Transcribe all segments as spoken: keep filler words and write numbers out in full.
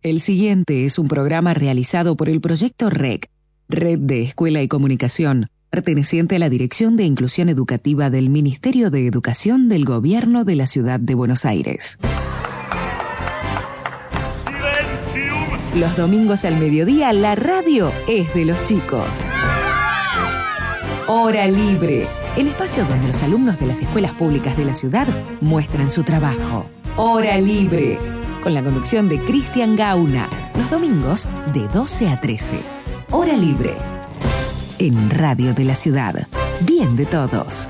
El siguiente es un programa realizado por el proyecto R E C, Red de Escuela y Comunicación, perteneciente a la Dirección de Inclusión Educativa del Ministerio de Educación del Gobierno de la Ciudad de Buenos Aires. Los domingos al mediodía, la radio es de los chicos. Hora Libre, el espacio donde los alumnos de las escuelas públicas de la ciudad muestran su trabajo. Hora Libre, con la conducción de Cristian Gauna, los domingos de doce a trece. Hora Libre, en Radio de la Ciudad. Bien de todos.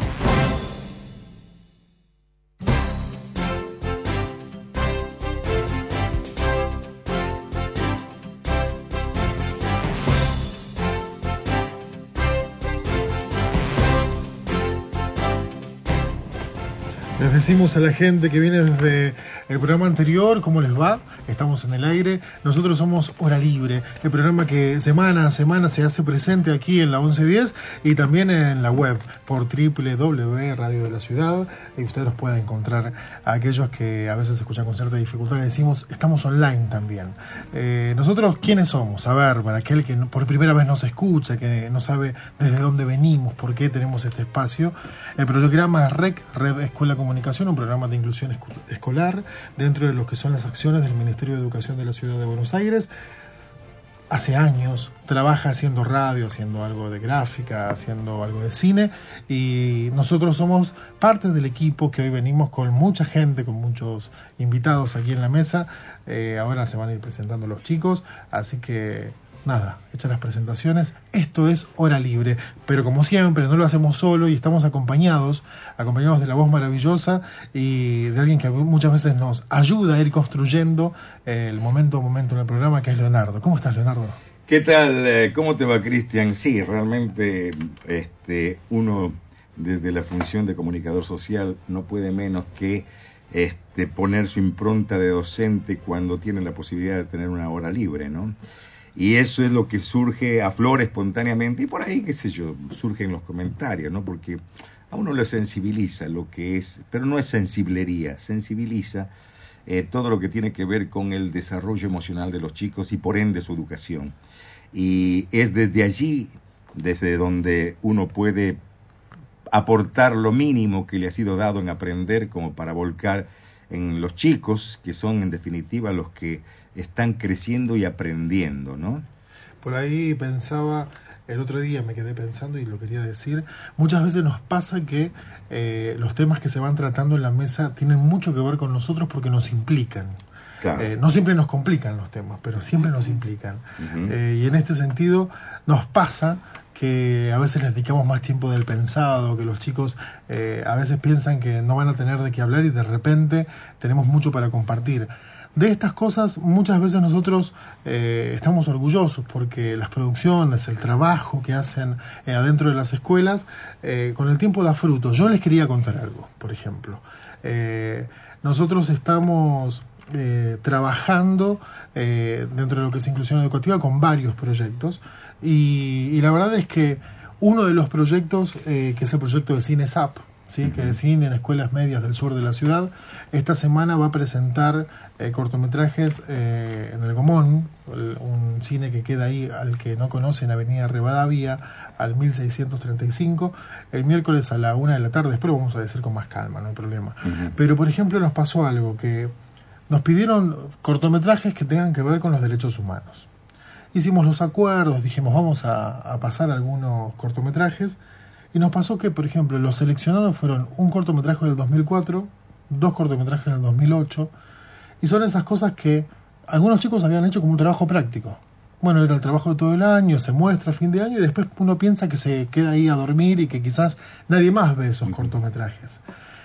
Les decimos a la gente que viene desde el programa anterior, ¿cómo les va? Estamos en el aire. Nosotros somos Hora Libre, el programa que semana a semana se hace presente aquí en la once diez y también en la web por doble u doble u doble u punto radio de la ciudad. Y usted nos puede encontrar a aquellos que a veces escuchan con cierta dificultad. Le decimos, estamos online también. Eh, nosotros, ¿quiénes somos? A ver, para aquel que por primera vez nos escucha, que no sabe desde dónde venimos, por qué tenemos este espacio. El programa R E C, Red Escuela Comunicación, un programa de inclusión escolar dentro de lo que son las acciones del Ministerio de Educación de la Ciudad de Buenos Aires. Hace años trabaja haciendo radio, haciendo algo de gráfica, haciendo algo de cine, y nosotros somos parte del equipo que hoy venimos con mucha gente, con muchos invitados aquí en la mesa. Eh, ahora se van a ir presentando los chicos, así que nada, hechas las presentaciones, esto es Hora Libre, pero como siempre no lo hacemos solo y estamos acompañados, acompañados de la voz maravillosa y de alguien que muchas veces nos ayuda a ir construyendo el momento a momento en el programa, que es Leonardo. ¿Cómo estás, Leonardo? ¿Qué tal? ¿Cómo te va, Cristian? Sí, realmente este, uno desde la función de comunicador social no puede menos que este, poner su impronta de docente cuando tiene la posibilidad de tener una hora libre, ¿no? Y eso es lo que surge, aflora espontáneamente, y por ahí, qué sé yo, surge en los comentarios, ¿no? Porque a uno le sensibiliza lo que es, pero no es sensiblería, sensibiliza eh, todo lo que tiene que ver con el desarrollo emocional de los chicos y por ende su educación. Y es desde allí, desde donde uno puede aportar lo mínimo que le ha sido dado en aprender, como para volcar en los chicos, que son en definitiva los que están creciendo y aprendiendo, ¿no? Por ahí pensaba, el otro día me quedé pensando y lo quería decir, muchas veces nos pasa que eh, los temas que se van tratando en la mesa tienen mucho que ver con nosotros porque nos implican. Claro. Eh, no siempre nos complican los temas, pero siempre nos implican. Uh-huh. Eh, y en este sentido nos pasa que a veces les dedicamos más tiempo del pensado, que los chicos eh, a veces piensan que no van a tener de qué hablar y de repente tenemos mucho para compartir. De estas cosas muchas veces nosotros eh, estamos orgullosos porque las producciones, el trabajo que hacen eh, adentro de las escuelas, eh, con el tiempo da frutos. Yo les quería contar algo, por ejemplo. Eh, nosotros estamos eh, trabajando eh, dentro de lo que es inclusión educativa con varios proyectos y, y la verdad es que uno de los proyectos, eh, que es el proyecto de Cine S A P, ¿sí? Que es cine en escuelas medias del sur de la ciudad, esta semana va a presentar eh, cortometrajes eh, en el Gomón, el, un cine que queda ahí, al que no conocen, Avenida Rivadavia, al mil seiscientos treinta y cinco, el miércoles a la una de la tarde. Después lo vamos a decir con más calma, no hay problema. Uh-huh. Pero, por ejemplo, nos pasó algo, que nos pidieron cortometrajes que tengan que ver con los derechos humanos. Hicimos los acuerdos, dijimos vamos a, a pasar algunos cortometrajes. Y nos pasó que, por ejemplo, los seleccionados fueron un cortometraje en el dos mil cuatro, dos cortometrajes en el dos mil ocho, y son esas cosas que algunos chicos habían hecho como un trabajo práctico. Bueno, era el trabajo de todo el año, se muestra a fin de año, y después uno piensa que se queda ahí a dormir y que quizás nadie más ve esos cortometrajes.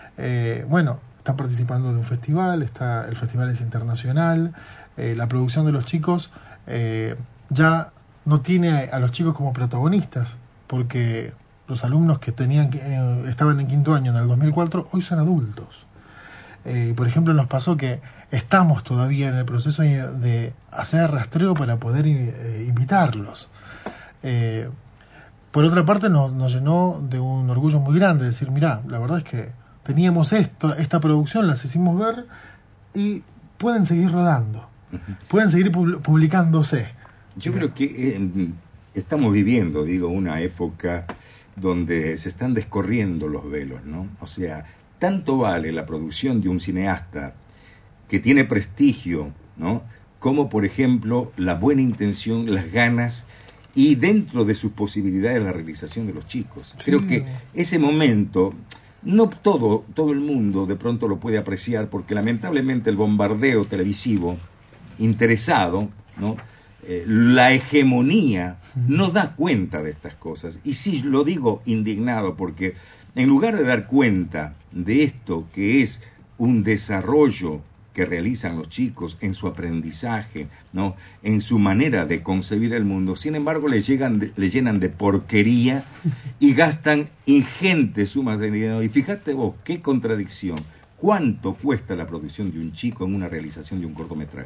Eh, bueno, están participando de un festival, está, el festival es internacional, eh, la producción de los chicos eh, ya no tiene a, a los chicos como protagonistas, porque los alumnos que tenían eh, estaban en quinto año en el dos mil cuatro hoy son adultos. Eh, por ejemplo, nos pasó que estamos todavía en el proceso de hacer rastreo para poder eh, invitarlos. Eh, por otra parte, nos, nos llenó de un orgullo muy grande decir, mirá, la verdad es que teníamos esto, esta producción, las hicimos ver y pueden seguir rodando. Uh-huh. Pueden seguir publicándose. Yo creo que eh, estamos viviendo, digo, una época donde se están descorriendo los velos, ¿no? O sea, tanto vale la producción de un cineasta que tiene prestigio, ¿no? Como, por ejemplo, la buena intención, las ganas y dentro de sus posibilidades la realización de los chicos. Sí. Creo que ese momento, no todo, todo el mundo de pronto lo puede apreciar porque lamentablemente el bombardeo televisivo interesado, ¿no? Eh, la hegemonía no da cuenta de estas cosas. Y sí, lo digo indignado porque en lugar de dar cuenta de esto que es un desarrollo que realizan los chicos en su aprendizaje, ¿no? En su manera de concebir el mundo, sin embargo le, llegan de, le llenan de porquería y gastan ingentes sumas de dinero. Y fíjate vos, qué contradicción. ¿Cuánto cuesta la producción de un chico en una realización de un cortometraje?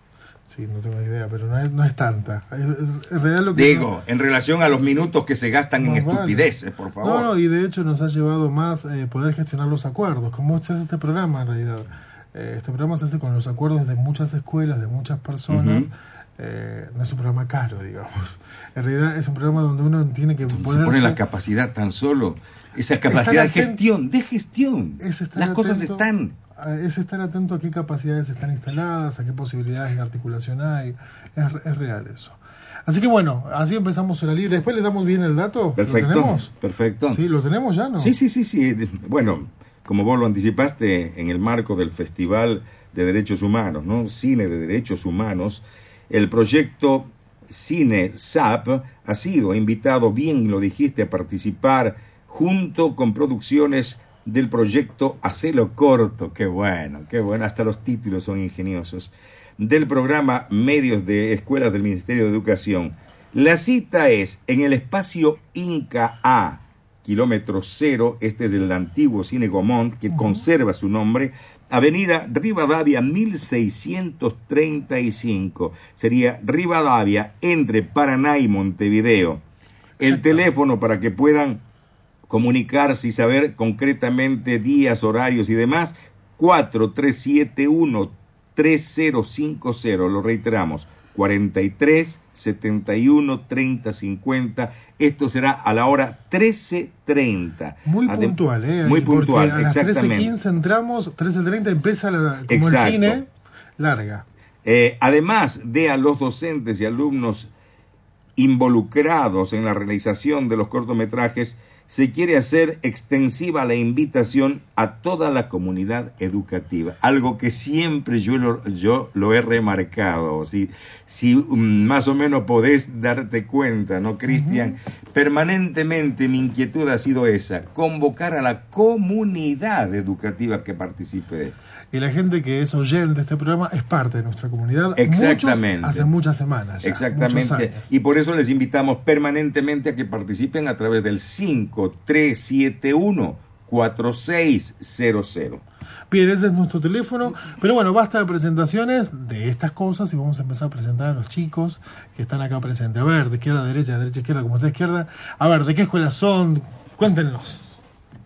Sí, no tengo idea, pero no es, no es tanta. En realidad lo que Digo, no, en relación a los minutos que se gastan en estupideces, vale. Por favor. No, no, y de hecho nos ha llevado más eh, poder gestionar los acuerdos, como se hace este programa en realidad. Eh, este programa se hace con los acuerdos de muchas escuelas, de muchas personas. Uh-huh. eh, no es un programa caro, digamos. En realidad es un programa donde uno tiene que ponerse... Se pone la capacidad tan solo, esa capacidad de gestión, de gestión. Es Las atento, cosas están... Es estar atento a qué capacidades están instaladas, a qué posibilidades de articulación hay. Es, es real eso. Así que bueno, así empezamos Hora Libre. Después le damos bien el dato. Perfecto. ¿Lo tenemos? Perfecto. Sí, ¿lo tenemos ya, no? Sí, sí, sí, sí. Bueno, como vos lo anticipaste, en el marco del Festival de Derechos Humanos, ¿no? Cine de Derechos Humanos, el proyecto Cine S A P ha sido invitado, bien lo dijiste, a participar junto con producciones del proyecto Hacelo Corto, qué bueno, qué bueno, hasta los títulos son ingeniosos, del programa Medios de Escuelas del Ministerio de Educación. La cita es en el espacio Inca A, kilómetro cero, este es el antiguo Cine Gomont, que uh-huh. conserva su nombre, Avenida Rivadavia mil seiscientos treinta y cinco, sería Rivadavia entre Paraná y Montevideo. El teléfono para que puedan comunicarse y saber concretamente días, horarios y demás, cuatro tres siete uno tres cero cinco cero, lo reiteramos, cuarenta y tres setenta y uno treinta cincuenta, esto será a la hora trece treinta. Muy Adem- puntual, ¿eh? Muy puntual, a las exactamente. trece quince entramos, trece treinta empieza la, como Exacto. el cine, larga. Eh, además de a los docentes y alumnos involucrados en la realización de los cortometrajes, se quiere hacer extensiva la invitación a toda la comunidad educativa, algo que siempre yo lo, yo lo he remarcado. Si, si um, más o menos podés darte cuenta, ¿no, Cristian? Uh-huh. Permanentemente mi inquietud ha sido esa, convocar a la comunidad educativa que participe de esto. Y la gente que es oyente de este programa es parte de nuestra comunidad. Exactamente. Muchos hace muchas semanas ya. Exactamente. Y por eso les invitamos permanentemente a que participen a través del cinco tres siete uno cuatro seis cero cero. Bien, ese es nuestro teléfono. Pero bueno, basta de presentaciones de estas cosas y vamos a empezar a presentar a los chicos que están acá presentes. A ver, de izquierda a derecha, de derecha a izquierda, como está izquierda. A ver, ¿de qué escuela son? Cuéntenos.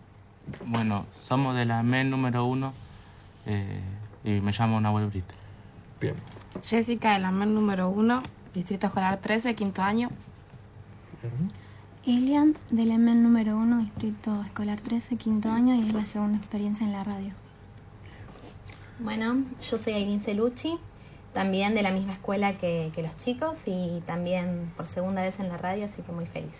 Bueno, somos de la M E N número uno. Eh, y me llamo Nahuel Brito. Bien. Jessica de la M E N número uno, Distrito Escolar trece, quinto año. Bien. Ilian de la M E N número uno, Distrito Escolar trece, quinto año, y es la segunda experiencia en la radio. Bueno, yo soy Aileen Celucci, también de la misma escuela que, que los chicos y también por segunda vez en la radio, así que muy feliz.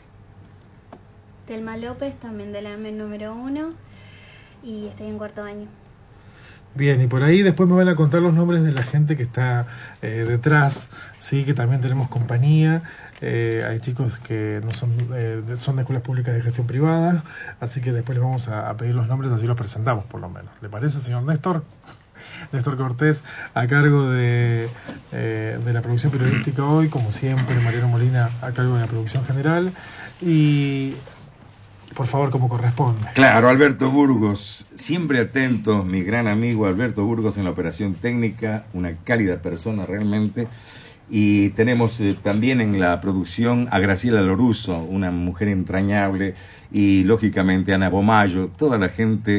Telma López, también de la M E N número uno, y estoy en cuarto año. Bien, y por ahí después me van a contar los nombres de la gente que está eh, detrás, sí, que también tenemos compañía. Eh, hay chicos que no son, eh, de, son de escuelas públicas de gestión privada, así que después les vamos a, a pedir los nombres, así los presentamos por lo menos. ¿Le parece, señor Néstor? Néstor Cortés, a cargo de, eh, de la producción periodística hoy, como siempre, Mariano Molina a cargo de la producción general, y por favor, como corresponde. Claro, Alberto Burgos, siempre atento, mi gran amigo Alberto Burgos en la operación técnica, una cálida persona realmente. Y tenemos eh, también en la producción a Graciela Loruso, una mujer entrañable, y lógicamente Ana Bomayo, toda la gente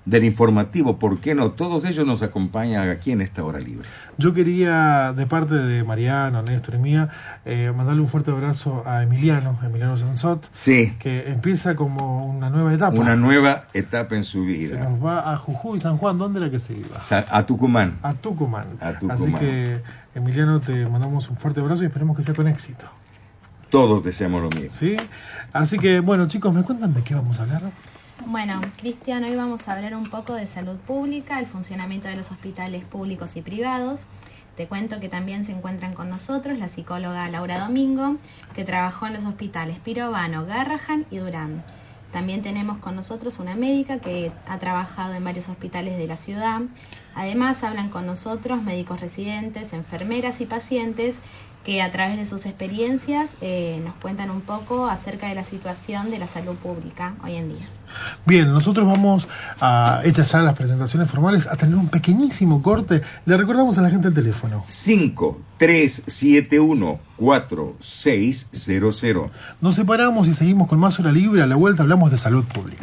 del informativo, ¿por qué no? Todos ellos nos acompañan aquí en esta hora libre. Yo quería, de parte de Mariano, Néstor y mía, eh, mandarle un fuerte abrazo a Emiliano, Emiliano Sansot, sí, que empieza como una nueva etapa. Una nueva etapa en su vida. Se nos va a Jujuy, San Juan, ¿dónde era que se iba? A Tucumán. A Tucumán. A Tucumán. Así que, Emiliano, te mandamos un fuerte abrazo y esperemos que sea con éxito. Todos deseamos lo mismo. ¿Sí? Así que, bueno, chicos, ¿me cuentan de qué vamos a hablar? Bueno, Cristian, hoy vamos a hablar un poco de salud pública, el funcionamiento de los hospitales públicos y privados. Te cuento que también se encuentran con nosotros la psicóloga Laura Domingo, que trabajó en los hospitales Pirovano, Garrahan y Durán. También tenemos con nosotros una médica que ha trabajado en varios hospitales de la ciudad. Además, hablan con nosotros médicos residentes, enfermeras y pacientes que a través de sus experiencias eh, nos cuentan un poco acerca de la situación de la salud pública hoy en día. Bien, nosotros vamos a, hechas ya las presentaciones formales, a tener un pequeñísimo corte. Le recordamos a la gente el teléfono. cinco tres siete uno cuatro seis cero cero. Nos separamos y seguimos con más hora libre. A la vuelta hablamos de salud pública.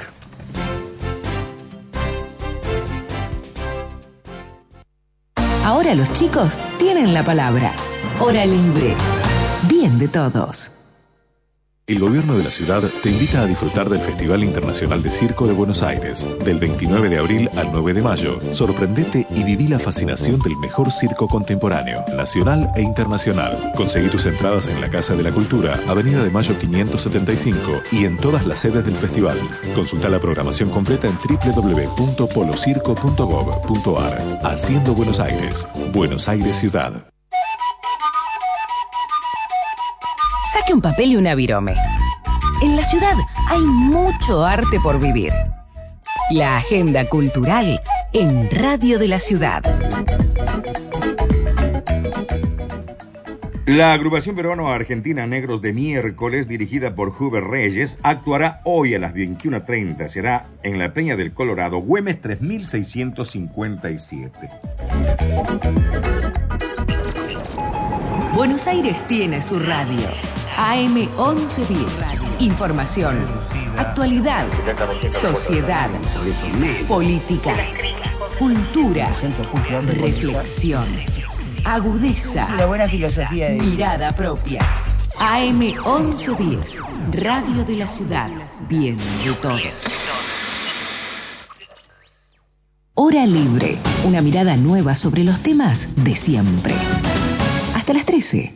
Ahora los chicos tienen la palabra. Hora libre. Bien de todos. El gobierno de la ciudad te invita a disfrutar del Festival Internacional de Circo de Buenos Aires. Del veintinueve de abril al nueve de mayo, sorprendete y viví la fascinación del mejor circo contemporáneo, nacional e internacional. Conseguí tus entradas en la Casa de la Cultura, Avenida de Mayo quinientos setenta y cinco y en todas las sedes del festival. Consulta la programación completa en doble u doble u doble u punto polocirco punto gob punto ar. Haciendo Buenos Aires. Buenos Aires Ciudad. Saque un papel y una virome. En la ciudad hay mucho arte por vivir. La agenda cultural en Radio de la Ciudad. La agrupación peruano-argentina Negros de Miércoles, dirigida por Huber Reyes, actuará hoy a las veintiuna treinta. Será en la Peña del Colorado, Güemes tres mil seiscientos cincuenta y siete. Buenos Aires tiene su radio. A M once diez. Información, actualidad, sociedad, política, cultura, reflexión, agudeza, una buena filosofía de mirada propia. A M once diez. Radio de la Ciudad. Bien de todos. Hora libre. Una mirada nueva sobre los temas de siempre. Hasta las trece.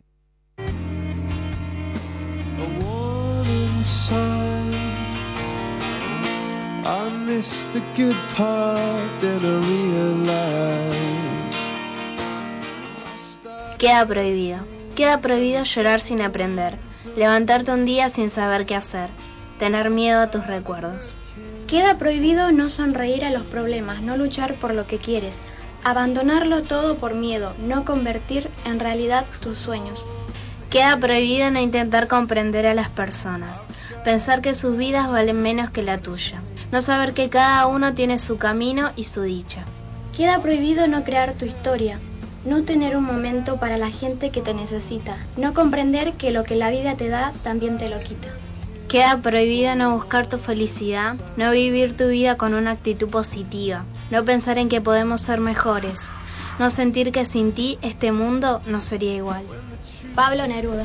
I missed the good part that I realized. Queda prohibido. Queda prohibido llorar sin aprender, levantarte un día sin saber qué hacer, tener miedo a tus recuerdos. Queda prohibido no sonreír a los problemas, no luchar por lo que quieres, abandonarlo todo por miedo, no convertir en realidad tus sueños. Queda prohibido no intentar comprender a las personas, pensar que sus vidas valen menos que la tuya, no saber que cada uno tiene su camino y su dicha. Queda prohibido no crear tu historia, no tener un momento para la gente que te necesita, no comprender que lo que la vida te da también te lo quita. Queda prohibido no buscar tu felicidad, no vivir tu vida con una actitud positiva, no pensar en que podemos ser mejores, no sentir que sin ti este mundo no sería igual. Pablo Neruda.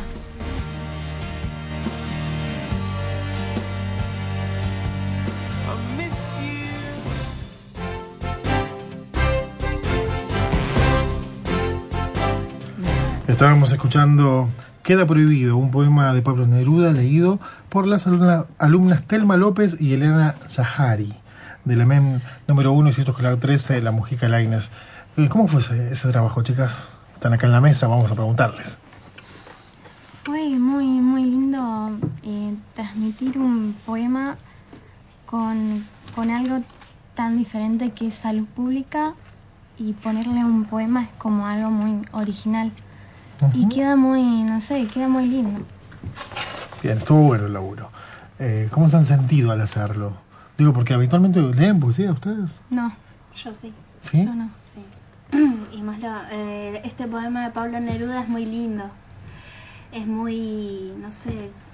Estábamos escuchando Queda Prohibido, un poema de Pablo Neruda leído por las alumna, alumnas Telma López y Elena Yahari, de la M E M número uno, Distrito Escolar trece, La Mujica Lainez. ¿Cómo fue ese, ese trabajo, chicas? Están acá en la mesa, vamos a preguntarles. Fue muy, muy lindo eh, transmitir un poema con, con algo tan diferente que es salud pública, y ponerle un poema es como algo muy original. Uh-huh. Y queda muy, no sé, queda muy lindo. Bien, estuvo bueno el laburo. Eh, ¿Cómo se han sentido al hacerlo? Digo, porque habitualmente leen poesía ustedes. No. Yo sí. ¿Sí? Yo no. Sí. Y más lo, eh, este poema de Pablo Neruda es muy lindo. Es muy, no sé...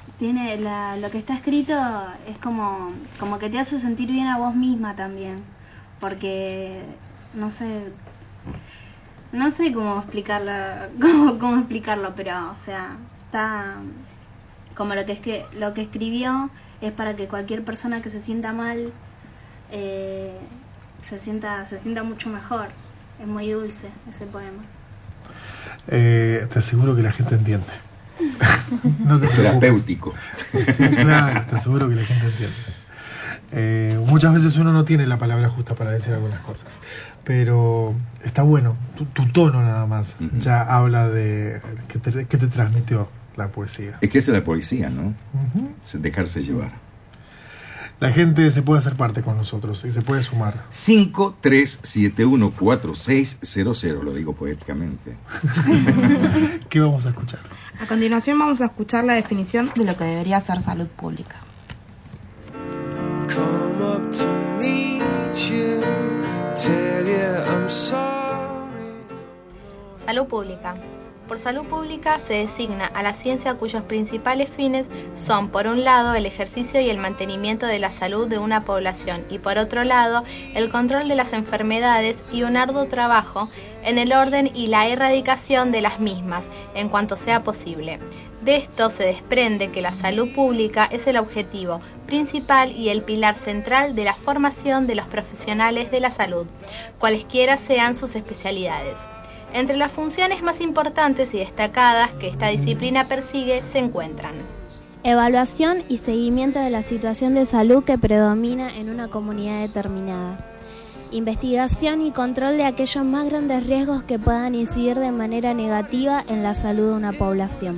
tiene la, lo que está escrito es como, como que te hace sentir bien a vos misma también, porque no sé, no sé cómo explicarlo, cómo, cómo explicarlo, pero o sea, está como lo que es que lo que escribió es para que cualquier persona que se sienta mal eh, se sienta se sienta mucho mejor. Es muy dulce ese poema. Eh, te aseguro que la gente entiende. No te terapéutico. Claro, te aseguro que la gente entiende. Eh, muchas veces uno no tiene la palabra justa para decir algunas cosas, pero está bueno. Tu, tu tono nada más uh-huh. ya habla de que te, que te transmitió la poesía. Es que esa es la poesía, ¿no? Uh-huh. Dejarse llevar. La gente se puede hacer parte con nosotros y se puede sumar. cinco tres siete uno cuatro seis cero cero, lo digo poéticamente. ¿Qué vamos a escuchar? A continuación vamos a escuchar la definición de lo que debería ser salud pública. Come up to meet you, tell you I'm sorry. Salud pública. Por salud pública se designa a la ciencia cuyos principales fines son, por un lado, el ejercicio y el mantenimiento de la salud de una población y, por otro lado, el control de las enfermedades y un arduo trabajo en el orden y la erradicación de las mismas, en cuanto sea posible. De esto se desprende que la salud pública es el objetivo principal y el pilar central de la formación de los profesionales de la salud, cualesquiera sean sus especialidades. Entre las funciones más importantes y destacadas que esta disciplina persigue se encuentran: evaluación y seguimiento de la situación de salud que predomina en una comunidad determinada. Investigación y control de aquellos más grandes riesgos que puedan incidir de manera negativa en la salud de una población.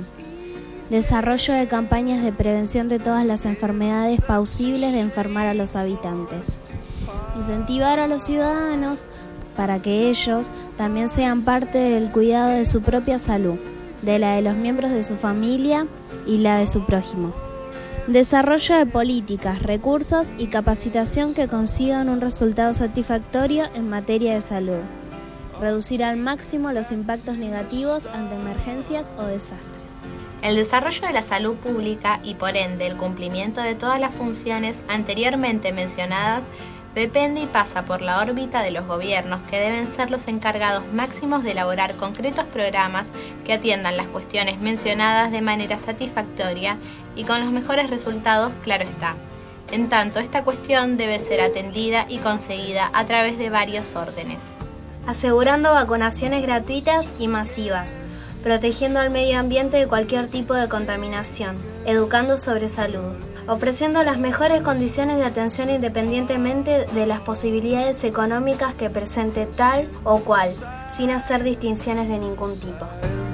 Desarrollo de campañas de prevención de todas las enfermedades plausibles de enfermar a los habitantes. Incentivar a los ciudadanos para que ellos también sean parte del cuidado de su propia salud, de la de los miembros de su familia y la de su prójimo. Desarrollo de políticas, recursos y capacitación que consigan un resultado satisfactorio en materia de salud. Reducir al máximo los impactos negativos ante emergencias o desastres. El desarrollo de la salud pública y por ende el cumplimiento de todas las funciones anteriormente mencionadas depende y pasa por la órbita de los gobiernos, que deben ser los encargados máximos de elaborar concretos programas que atiendan las cuestiones mencionadas de manera satisfactoria y con los mejores resultados, claro está. En tanto, esta cuestión debe ser atendida y conseguida a través de varios órdenes. Asegurando vacunaciones gratuitas y masivas, protegiendo al medio ambiente de cualquier tipo de contaminación, educando sobre salud, ofreciendo las mejores condiciones de atención independientemente de las posibilidades económicas que presente tal o cual, sin hacer distinciones de ningún tipo.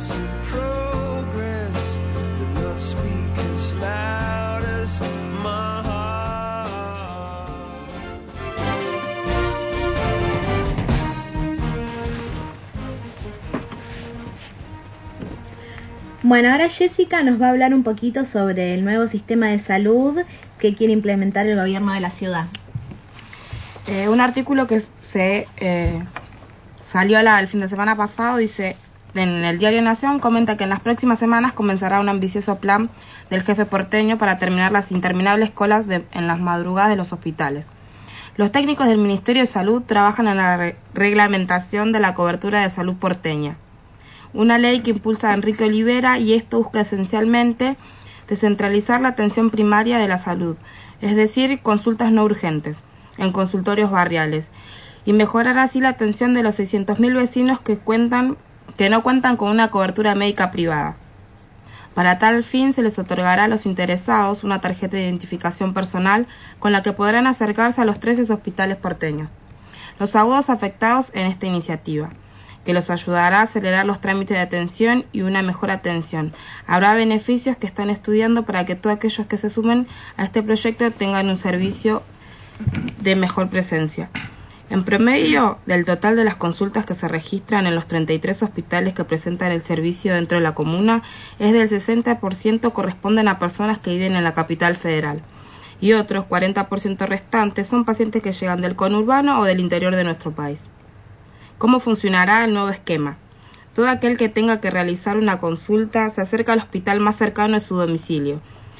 Bueno, ahora Jessica nos va a hablar un poquito sobre el nuevo sistema de salud que quiere implementar el gobierno de la ciudad. Eh, un artículo que se eh, salió la, el fin de semana pasado, dice, en el diario Nación, comenta que en las próximas semanas comenzará un ambicioso plan del jefe porteño para terminar las interminables colas de, en las madrugadas de los hospitales. Los técnicos del Ministerio de Salud trabajan en la re- reglamentación de la cobertura de salud porteña. Una ley que impulsa a Enrique Olivera, y esto busca esencialmente descentralizar la atención primaria de la salud, es decir, consultas no urgentes, en consultorios barriales, y mejorar así la atención de los seiscientos mil vecinos que, cuentan, que no cuentan con una cobertura médica privada. Para tal fin se les otorgará a los interesados una tarjeta de identificación personal con la que podrán acercarse a los trece hospitales porteños. Los agudos afectados en esta iniciativa, que los ayudará a acelerar los trámites de atención y una mejor atención. Habrá beneficios que están estudiando para que todos aquellos que se sumen a este proyecto tengan un servicio de mejor presencia. En promedio, del total de las consultas que se registran en los treinta y tres hospitales que presentan el servicio dentro de la comuna, es del sesenta por ciento corresponden a personas que viven en la capital federal, y otros cuarenta por ciento restantes son pacientes que llegan del conurbano o del interior de nuestro país. ¿Cómo funcionará el nuevo esquema? Todo aquel que tenga que realizar una consulta se acerca al hospital más cercano a su domicilio.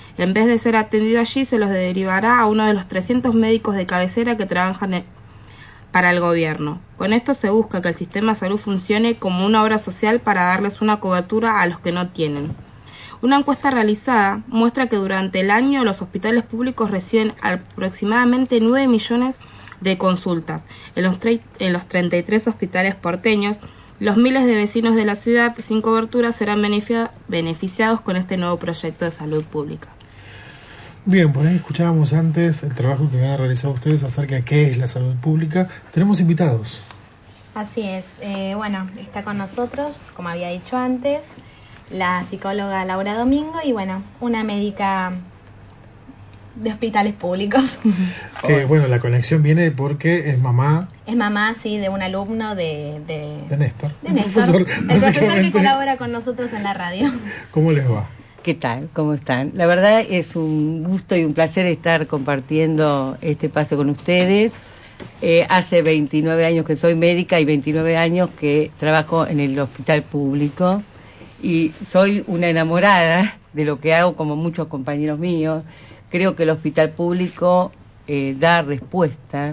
En vez de ser atendido allí, se los derivará a uno de los trescientos médicos de cabecera que trabajan en, para el gobierno. Con esto se busca que el sistema de salud funcione como una obra social para darles una cobertura a los que no tienen. Una encuesta realizada muestra que durante el año los hospitales públicos reciben aproximadamente nueve millones de consultas. En los, en los treinta y tres hospitales porteños, los miles de vecinos de la ciudad sin cobertura serán beneficia beneficiados con este nuevo proyecto de salud pública. Bien, por ahí escuchábamos antes el trabajo que habían realizado ustedes acerca de qué es la salud pública. Tenemos invitados. Así es. Eh, bueno, está con nosotros, como había dicho antes, la psicóloga Laura Domingo y, bueno, una médica de hospitales públicos. Que, bueno, la conexión viene porque es mamá. Es mamá, sí, de un alumno de... De, de Néstor. De Néstor, el profesor, el profesor que colabora con nosotros en la radio. ¿Cómo les va? ¿Qué tal? ¿Cómo están? La verdad es un gusto y un placer estar compartiendo este espacio con ustedes. Eh, hace veintinueve años que soy médica y veintinueve años que trabajo en el hospital público y soy una enamorada de lo que hago, como muchos compañeros míos. Creo que el hospital público eh, da respuesta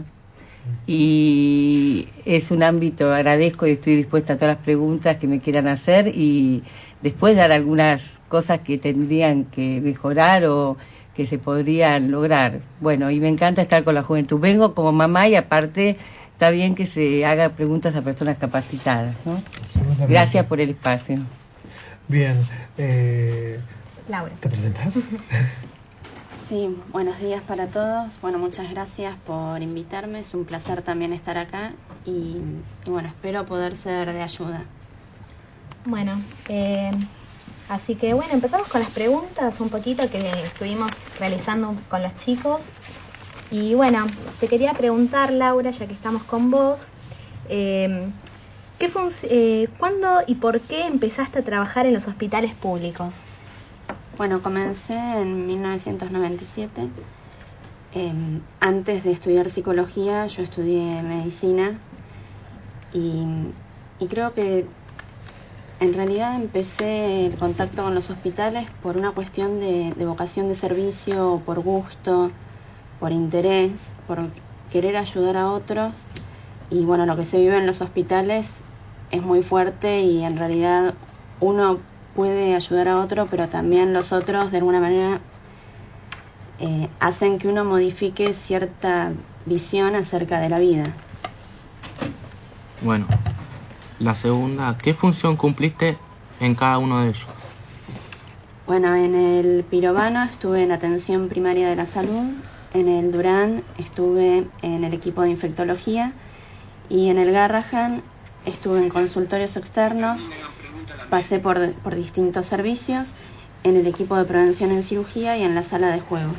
y es un ámbito, agradezco y estoy dispuesta a todas las preguntas que me quieran hacer y después dar algunas cosas que tendrían que mejorar o que se podrían lograr. Bueno, y me encanta estar con la juventud. Vengo como mamá y aparte está bien que se haga preguntas a personas capacitadas, ¿no? Gracias por el espacio. Bien. Eh, Laura. ¿Te presentas? Sí, buenos días para todos. Bueno, muchas gracias por invitarme. Es un placer también estar acá y, y bueno, espero poder ser de ayuda. Bueno, eh, así que bueno, empezamos con las preguntas un poquito que estuvimos realizando con los chicos. Y bueno, te quería preguntar, Laura, ya que estamos con vos, eh, ¿qué eh, ¿cuándo y por qué empezaste a trabajar en los hospitales públicos? Bueno, comencé en mil novecientos noventa y siete. Eh, antes de estudiar psicología, yo estudié medicina y, y creo que en realidad empecé el contacto con los hospitales por una cuestión de, de vocación de servicio, por gusto, por interés, por querer ayudar a otros. Y bueno, lo que se vive en los hospitales es muy fuerte y en realidad uno puede ayudar a otro, pero también los otros de alguna manera eh, hacen que uno modifique cierta visión acerca de la vida. Bueno, la segunda, ¿qué función cumpliste en cada uno de ellos? Bueno, en el Pirovano estuve en atención primaria de la salud, en el Durán estuve en el equipo de infectología y en el Garrahan estuve en consultorios externos. Pasé por, por distintos servicios, en el equipo de prevención en cirugía y en la sala de juego.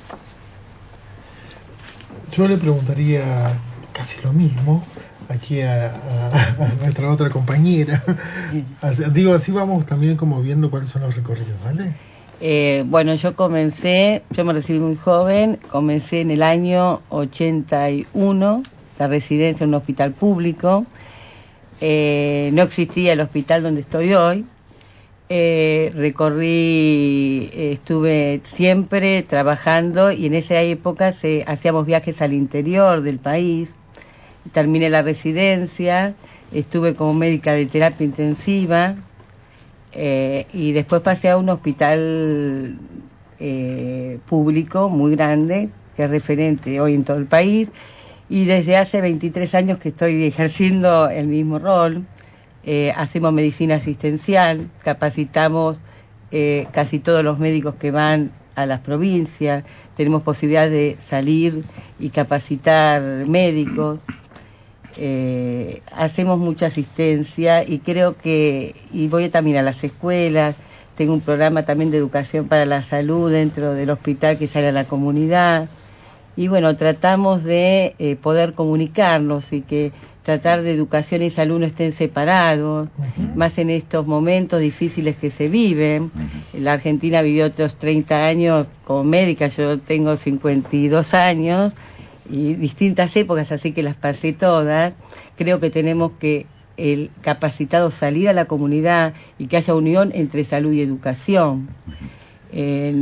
Yo le preguntaría casi lo mismo aquí a, a, a nuestra otra compañera. Así, digo, así vamos también como viendo cuáles son los recorridos, ¿vale? Eh, bueno, yo comencé, yo me recibí muy joven, comencé en el año ochenta y uno, la residencia en un hospital público. Eh, no existía el hospital donde estoy hoy. Eh, recorrí, eh, estuve siempre trabajando y en esa época se, hacíamos viajes al interior del país. Terminé la residencia, estuve como médica de terapia intensiva eh, y después pasé a un hospital eh, público muy grande, que es referente hoy en todo el país. Y desde hace veintitrés años que estoy ejerciendo el mismo rol. Eh, hacemos medicina asistencial, capacitamos eh, casi todos los médicos que van a las provincias, tenemos posibilidad de salir y capacitar médicos, eh, hacemos mucha asistencia y creo que, y voy también a las escuelas, tengo un programa también de educación para la salud dentro del hospital que sale a la comunidad. Y bueno, tratamos de eh, poder comunicarnos y que tratar de educación y salud no estén separados, uh-huh. más en estos momentos difíciles que se viven. Uh-huh. La Argentina vivió otros treinta años como médica, yo tengo cincuenta y dos años y distintas épocas, así que las pasé todas. Creo que tenemos que el capacitado salir a la comunidad y que haya unión entre salud y educación. Eh,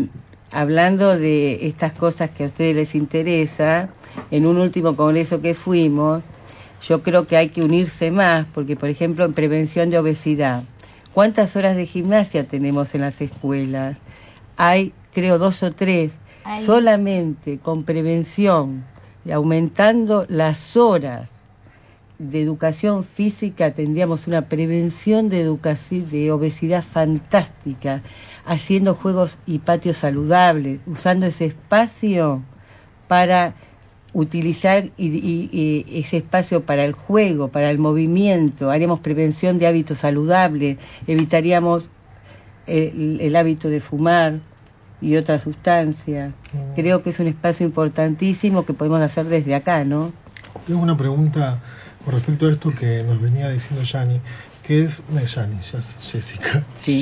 hablando de estas cosas que a ustedes les interesa, en un último congreso que fuimos, yo creo que hay que unirse más, porque por ejemplo en prevención de obesidad, ¿cuántas horas de gimnasia tenemos en las escuelas? Hay, creo, dos o tres. Ay. Solamente con prevención, aumentando las horas de educación física, tendríamos una prevención de educación de obesidad fantástica, haciendo juegos y patios saludables, usando ese espacio para utilizar y, y, y ese espacio para el juego, para el movimiento, haríamos prevención de hábitos saludables, evitaríamos el, el hábito de fumar y otras sustancias. Mm. Creo que es un espacio importantísimo que podemos hacer desde acá, ¿no? Tengo una pregunta con respecto a esto que nos venía diciendo Yani, que es... Eh, Yani, Jessica. Sí.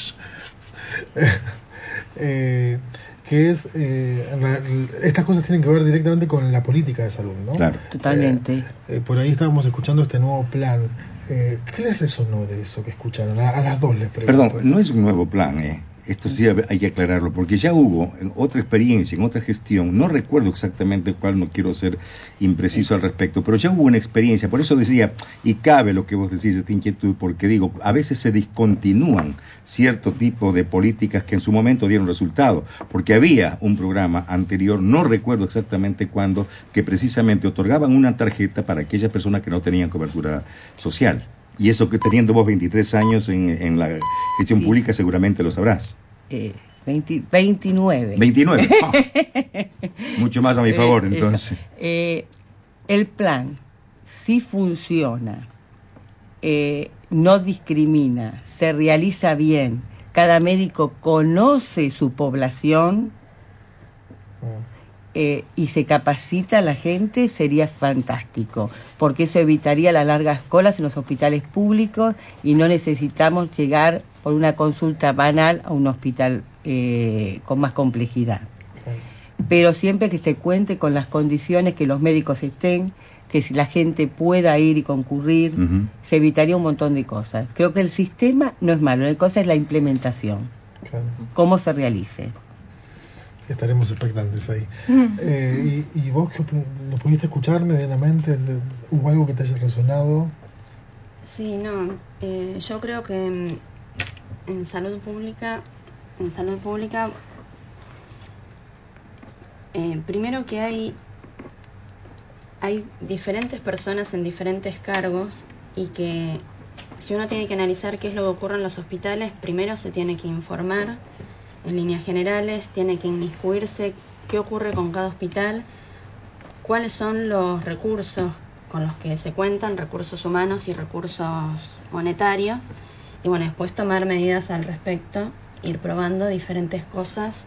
eh, que es... Eh, estas cosas tienen que ver directamente con la política de salud, ¿no? Claro. Totalmente. Eh, eh, por ahí estábamos escuchando este nuevo plan. Eh, ¿Qué les resonó de eso que escucharon? A, a las dos les pregunto. Perdón, no es un nuevo plan, ¿eh? Esto sí hay que aclararlo, porque ya hubo en otra experiencia, en otra gestión, no recuerdo exactamente cuál, no quiero ser impreciso al respecto, pero ya hubo una experiencia, por eso decía, y cabe lo que vos decís de esta inquietud, porque digo, a veces se discontinúan cierto tipo de políticas que en su momento dieron resultado, porque había un programa anterior, no recuerdo exactamente cuándo, que precisamente otorgaban una tarjeta para aquellas personas que no tenían cobertura social. Y eso que teniendo vos veintitrés años en, en la gestión sí. pública seguramente lo sabrás. Eh, veinte, veintinueve. veintinueve. Oh. Mucho más a mi favor, entonces. Eh, el plan sí funciona, eh, no discrimina, se realiza bien, cada médico conoce su población eh, y se capacita a la gente, sería fantástico, porque eso evitaría las largas colas en los hospitales públicos y no necesitamos llegar por una consulta banal a un hospital eh, con más complejidad. Pero siempre que se cuente con las condiciones, que los médicos estén, que si la gente pueda ir y concurrir, uh-huh. se evitaría un montón de cosas. Creo que el sistema no es malo, la cosa es la implementación, claro. cómo se realice. Estaremos expectantes ahí. eh, y, ¿Y vos qué lo pudiste escuchar medianamente? ¿Hubo algo que te haya resonado? Sí, no. Eh, yo creo que en salud pública, en salud pública, eh, primero que hay hay diferentes personas en diferentes cargos y que si uno tiene que analizar qué es lo que ocurre en los hospitales, primero se tiene que informar en líneas generales, tiene que inmiscuirse qué ocurre con cada hospital, cuáles son los recursos con los que se cuentan, recursos humanos y recursos monetarios, y bueno, después tomar medidas al respecto, ir probando diferentes cosas,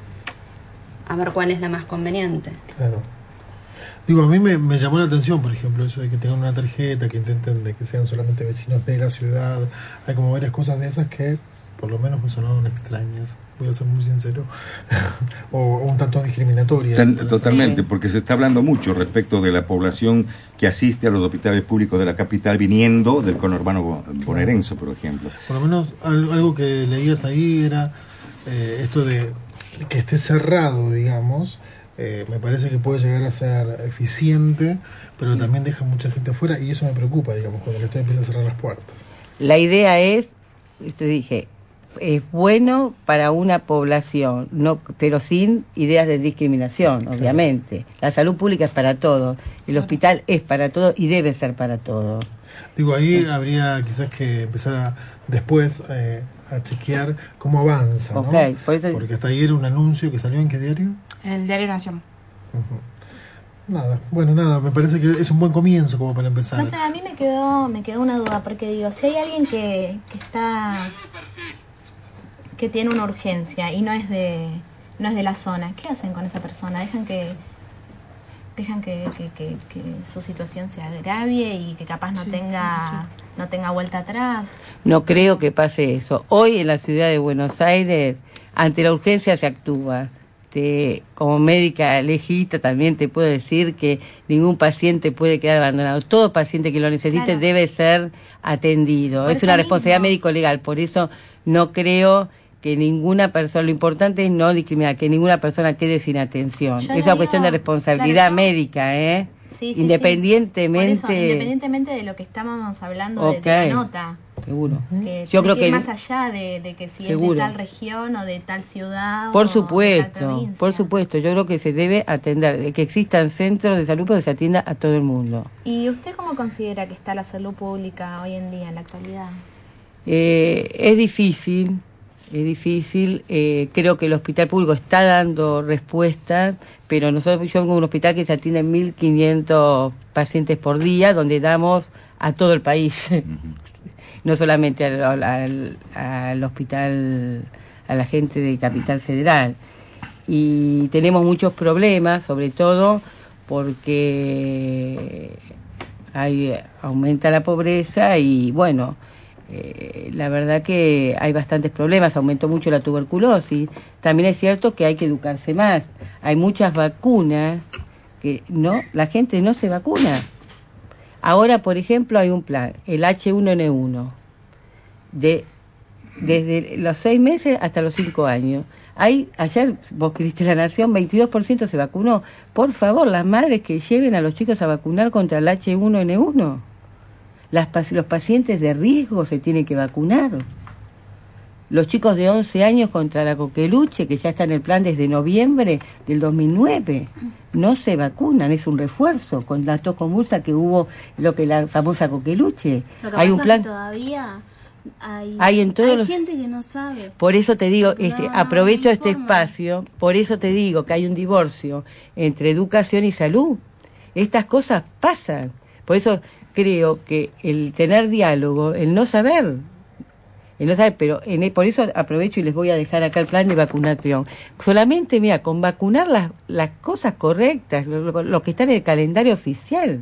a ver cuál es la más conveniente. Claro. Digo, a mí me, me llamó la atención, por ejemplo, eso de que tengan una tarjeta, que intenten de que sean solamente vecinos de la ciudad. Hay como varias cosas de esas que por lo menos me sonaron extrañas, voy a ser muy sincero, o, o un tanto discriminatorias. Totalmente, porque se está hablando mucho respecto de la población que asiste a los hospitales públicos de la capital viniendo del conurbano bonaerense, por ejemplo. Por lo menos algo que leías ahí era eh, esto de que esté cerrado, digamos, eh, me parece que puede llegar a ser eficiente, pero sí. también deja mucha gente afuera y eso me preocupa, digamos, cuando el Estado empieza a cerrar las puertas. La idea es, te dije, es bueno para una población, no, pero sin ideas de discriminación, obviamente. La salud pública es para todos, el hospital es para todos y debe ser para todos. Digo, ahí sí. habría quizás que empezar a después eh, a chequear cómo avanza, ¿no? Okay, por eso... Porque hasta ahí era un anuncio que salió, ¿en qué diario? El Diario Nación. Uh-huh. Nada, bueno, nada, me parece que es un buen comienzo como para empezar. No sé, a mí me quedó, me quedó una duda, porque digo, si hay alguien que, que está... que tiene una urgencia y no es de no es de la zona, ¿qué hacen con esa persona? ¿Dejan que dejan que, que, que, que su situación se agravie y que capaz no sí, tenga sí. no tenga vuelta atrás? No creo que pase eso. Hoy en la ciudad de Buenos Aires, ante la urgencia se actúa. Te, como médica legista también te puedo decir que ningún paciente puede quedar abandonado. Todo paciente que lo necesite claro. debe ser atendido. Por es una responsabilidad médico-legal, por eso no creo... que que ninguna persona, lo importante es no discriminar, que ninguna persona quede sin atención. Yo Es le una digo, cuestión de responsabilidad claro, yo- médica, ¿eh? Sí, sí, independientemente... sí. Por eso, independientemente de lo que estábamos hablando de- Ok. de, la nota. Seguro. Que Yo tiene creo que ir que... más allá de, de que si Seguro. es de tal región o de tal ciudad Por o de tal supuesto, provincia. por supuesto, yo creo que se debe atender, de que existan centros de salud para que se atienda a todo el mundo. ¿Y usted cómo considera que está la salud pública hoy en día, en la actualidad? Eh, es difícil, es difícil, eh, creo que el hospital público está dando respuestas, pero nosotros, yo vengo de un hospital que se atienden mil quinientos pacientes por día, donde damos a todo el país, no solamente al, al, al hospital, a la gente de Capital Federal. Y tenemos muchos problemas, sobre todo porque hay, aumenta la pobreza y bueno, eh, la verdad que hay bastantes problemas, aumentó mucho la tuberculosis. También es cierto que hay que educarse más. Hay muchas vacunas que no, la gente no se vacuna. Ahora, por ejemplo, hay un plan, el H uno N uno, de desde los seis meses hasta los cinco años. Hay, ayer vos que diste La Nación, veintidós por ciento se vacunó. Por favor, las madres que lleven a los chicos a vacunar contra el H uno N uno. Las, los pacientes de riesgo se tienen que vacunar. Los chicos de once años contra la coqueluche, que ya está en el plan desde noviembre del dos mil nueve, no se vacunan, es un refuerzo con la tos convulsa que hubo, lo que la famosa coqueluche. Lo que Hay pasa un plan... es que todavía hay, Hay en todos hay los- gente que no sabe. Por eso te digo, No, este, no aprovecho este informa. espacio, por eso te digo que hay un divorcio entre educación y salud. Estas cosas pasan. Por eso creo que el tener diálogo, el no saber, el no saber, pero en, por eso aprovecho y les voy a dejar acá el plan de vacunación. Solamente, mira, con vacunar las, las cosas correctas, lo, lo- lo que está en el calendario oficial.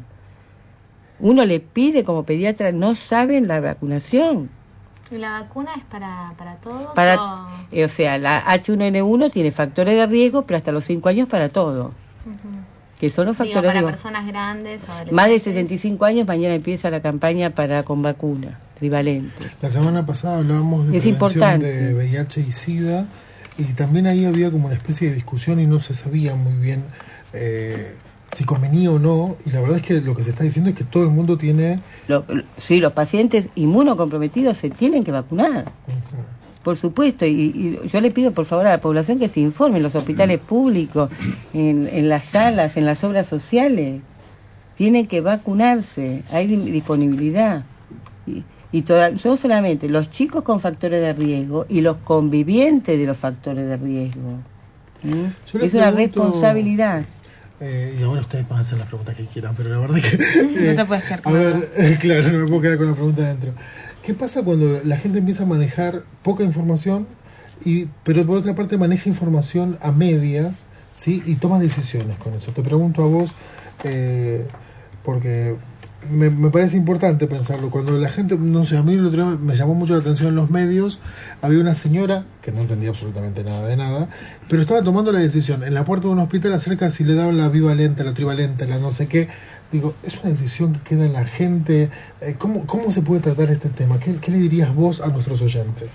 Uno le pide como pediatra, no saben la vacunación. ¿Y la vacuna es para, para todos? Para, o... eh, o sea, la H uno N uno tiene factores de riesgo, pero hasta los cinco años para todo. Ujú. Que son los Digo, factores para de riesgo. personas grandes, adolescentes. Más de sesenta y cinco años, mañana empieza la campaña para con vacuna trivalente. La semana pasada hablábamos de Es prevención importante. de V I H y SIDA, y también ahí había como una especie de discusión y no se sabía muy bien eh, si convenía o no, y la verdad es que lo que se está diciendo es que todo el mundo tiene... Lo- lo- sí, los pacientes inmunocomprometidos se tienen que vacunar. Por supuesto, y, y yo le pido por favor a la población que se informe en los hospitales públicos, en, en las salas, en las obras sociales. Tienen que vacunarse, hay di- disponibilidad. Y, y toda, no solamente los chicos con factores de riesgo y los convivientes de los factores de riesgo. ¿Mm? Yo le Es una pregunto- responsabilidad. Eh, y ahora ustedes pueden hacer las preguntas que quieran, pero la verdad que... No eh, te puedes quedar A con ver, eh, claro, no me puedo quedar con la pregunta adentro. ¿Qué pasa cuando la gente empieza a manejar poca información, y pero por otra parte maneja información a medias, ¿sí? Y toma decisiones con eso? Te pregunto a vos, eh, porque me, me parece importante pensarlo. Cuando la gente, no sé, a mí el otro día me llamó mucho la atención en los medios, había una señora que no entendía absolutamente nada de nada, pero estaba tomando la decisión en la puerta de un hospital acerca si le daban la bivalente, la trivalente, la no sé qué. Digo, es una decisión que queda en la gente. Eh, ¿cómo, ¿Cómo se puede tratar este tema? ¿Qué, ¿Qué le dirías vos a nuestros oyentes?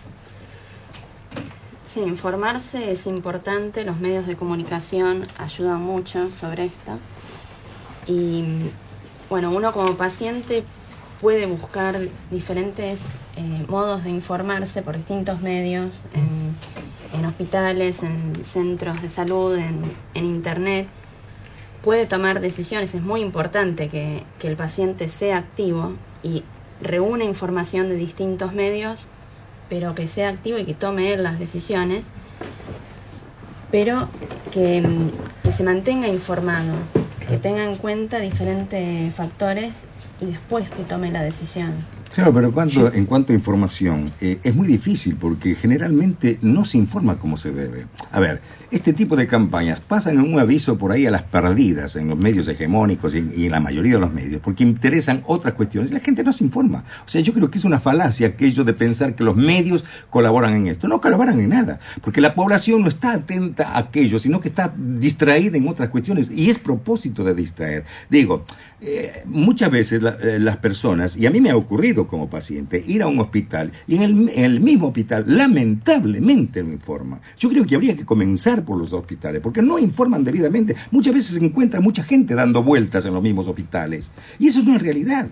Sí, informarse es importante, los medios de comunicación ayudan mucho sobre esto. Y bueno, uno como paciente puede buscar diferentes eh, modos de informarse por distintos medios, en, en hospitales, en centros de salud, en, en internet. Puede tomar decisiones, es muy importante que, que el paciente sea activo y reúna información de distintos medios, pero que sea activo y que tome él las decisiones, pero que, que se mantenga informado, que tenga en cuenta diferentes factores y después que tome la decisión. Claro, pero cuanto, en cuanto a información, eh, es muy difícil porque generalmente no se informa como se debe. A ver, este tipo de campañas pasan en un aviso por ahí a las perdidas en los medios hegemónicos y en, y en la mayoría de los medios, porque interesan otras cuestiones y la gente no se informa. O sea, yo creo que es una falacia aquello de pensar que los medios colaboran en esto. No colaboran en nada, porque la población no está atenta a aquello, sino que está distraída en otras cuestiones y es propósito de distraer. Digo, eh, muchas veces la, eh, las personas, y a mí me ha ocurrido, ido como paciente, ir a un hospital y en el, en el mismo hospital lamentablemente no informan. Yo creo que habría que comenzar por los hospitales, porque no informan debidamente. Muchas veces se encuentra mucha gente dando vueltas en los mismos hospitales y eso es una realidad.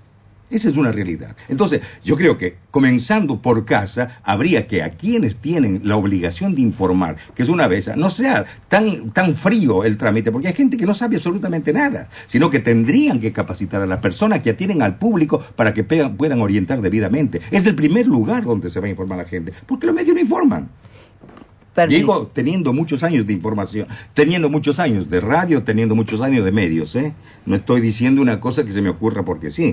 Esa es una realidad. Entonces, yo creo que comenzando por casa, habría que a quienes tienen la obligación de informar, que es una vez, no sea tan, tan frío el trámite, porque hay gente que no sabe absolutamente nada, sino que tendrían que capacitar a las personas que atienden al público para que puedan, puedan orientar debidamente. Es el primer lugar donde se va a informar a la gente, porque los medios no informan. Perdiz. Digo, teniendo muchos años de información, teniendo muchos años de radio, teniendo muchos años de medios, ¿eh? No estoy diciendo una cosa que se me ocurra porque sí.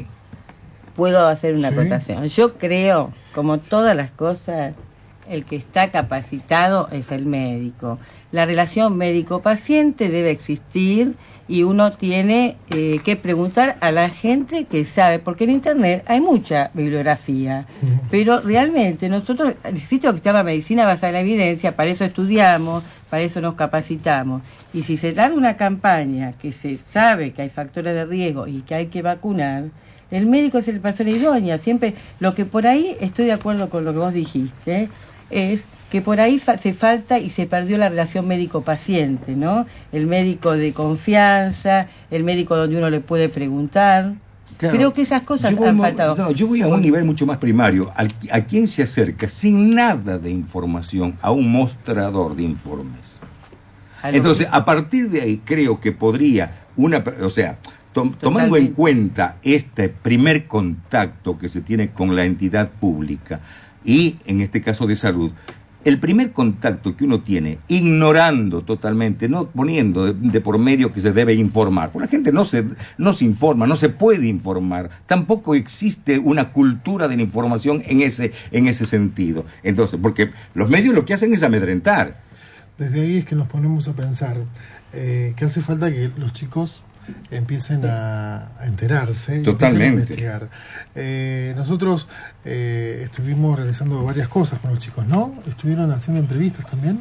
Puedo hacer una Sí. acotación. Yo creo, como todas las cosas, el que está capacitado es el médico. La relación médico-paciente debe existir y uno tiene eh, que preguntar a la gente que sabe, porque en Internet hay mucha bibliografía, pero realmente nosotros, existe lo que se llama medicina basada en la evidencia, para eso estudiamos, para eso nos capacitamos. Y si se da una campaña que se sabe que hay factores de riesgo y que hay que vacunar, el médico es la persona idónea. Siempre, lo que por ahí, estoy de acuerdo con lo que vos dijiste, es que por ahí fa- se falta y se perdió la relación médico-paciente, ¿no? El médico de confianza, el médico donde uno le puede preguntar. Claro. Creo que esas cosas Yo voy han mo- faltado. No, yo voy a un nivel mucho más primario, al, a quien se acerca sin nada de información a un mostrador de informes. Entonces, a partir de ahí creo que podría una, per- o sea, to- tomando en cuenta este primer contacto que se tiene con la entidad pública y en este caso de salud, el primer contacto que uno tiene, ignorando totalmente, no poniendo de, de por medio que se debe informar, porque la gente no se, no se informa, no se puede informar, tampoco existe una cultura de la información en ese, en ese sentido. Entonces, porque los medios lo que hacen es amedrentar. Desde ahí es que nos ponemos a pensar eh, que hace falta que los chicos empiecen a, a enterarse y Totalmente. empiecen a investigar. Eh, nosotros eh, estuvimos realizando varias cosas con los chicos, ¿no? ¿Estuvieron haciendo entrevistas también?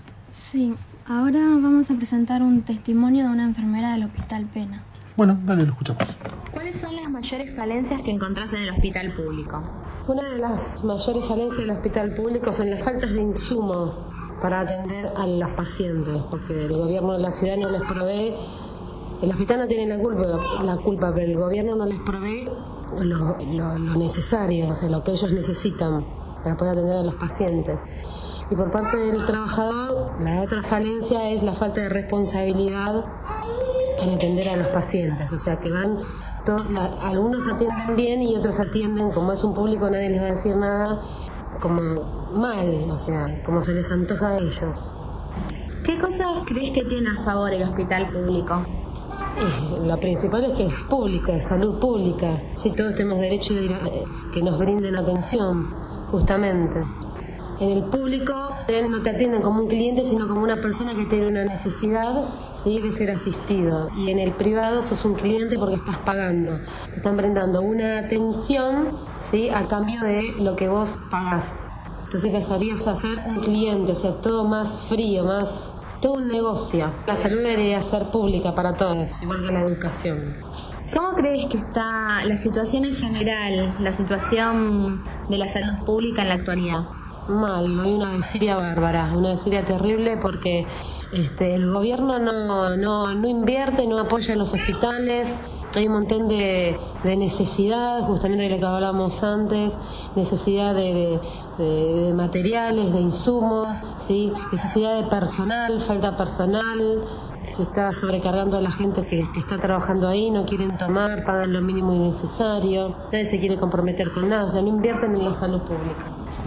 Sí, ahora vamos a presentar un testimonio de una enfermera del Hospital Pena. Bueno, dale, lo escuchamos. ¿Cuáles son las mayores falencias que encontrás en el hospital público? Una de las mayores falencias del hospital público son las faltas de insumo para atender a los pacientes, porque el gobierno de la ciudad no les provee. El hospital no tiene la culpa, la culpa, pero el gobierno no les provee lo, lo, lo necesario, o sea, lo que ellos necesitan para poder atender a los pacientes. Y por parte del trabajador, la otra falencia es la falta de responsabilidad en atender a los pacientes, o sea, que van, to- la, algunos atienden bien y otros atienden, como es un público, nadie les va a decir nada, como mal, o sea, como se les antoja a ellos. ¿Qué cosas crees que tiene a favor el hospital público? Eh, Lo principal es que es pública, es salud pública. Si todos tenemos derecho a ir a- eh, que nos brinden atención, justamente. En el público eh, no te atienden como un cliente, sino como una persona que tiene una necesidad, ¿sí?, de ser asistido. Y en el privado sos un cliente porque estás pagando. Te están brindando una atención, ¿sí?, a cambio de lo que vos pagás. Entonces pasarías a ser un cliente, o sea, todo más frío, más... todo un negocio. La salud debería ser pública para todos, igual que la educación. ¿Cómo crees que está la situación en general, la situación de la salud pública en la actualidad? Mal, hay una desidia bárbara, una desidia terrible porque este, el gobierno no, no, no invierte, no apoya a los hospitales. Hay un montón de, de necesidad, justamente de lo que hablábamos antes, necesidad de, de, de, de materiales, de insumos, ¿sí?, necesidad de personal, falta personal, se está sobrecargando a la gente que, que está trabajando ahí, no quieren tomar, pagan lo mínimo y necesario, nadie se quiere comprometer con nada, o sea, no invierten en la salud pública.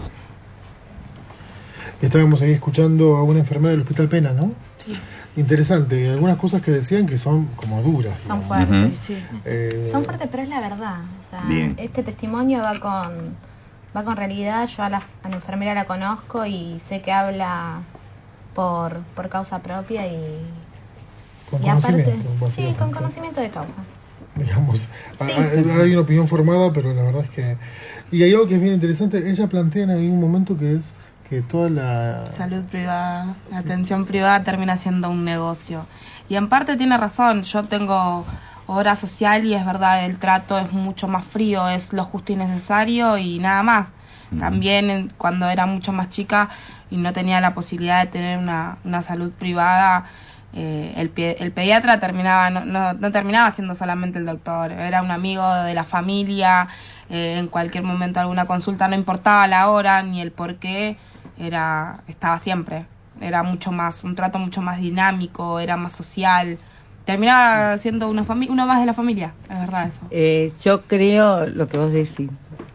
Estábamos ahí escuchando a una enfermera del Hospital Pena, ¿no? Sí. Interesante, algunas cosas que decían que son como duras. Son digamos. fuertes, sí. Eh, Son fuertes, pero es la verdad. O sea, Bien. este testimonio va con va con realidad. Yo a la, a la enfermera la conozco y sé que habla por, por causa propia y, Con y aparte, conocimiento, sí, básicamente. con conocimiento de causa. digamos, Sí. hay, hay una opinión formada, pero la verdad es que... Y hay algo que es bien interesante, ella plantea en algún momento que es que toda la... Salud privada, la atención privada termina siendo un negocio. Y en parte tiene razón, yo tengo obra social y es verdad, el trato es mucho más frío, es lo justo y necesario y nada más. Mm. También en, cuando era mucho más chica y no tenía la posibilidad de tener una, una salud privada, eh, el, el pediatra terminaba no, no, no terminaba siendo solamente el doctor, era un amigo de la familia, eh, en cualquier momento alguna consulta, no importaba la hora ni el por qué, era, estaba siempre. Era mucho más, un trato mucho más dinámico, era más social. Terminaba siendo una fami- uno más de la familia, es verdad eso. Eh, yo creo lo que vos decís.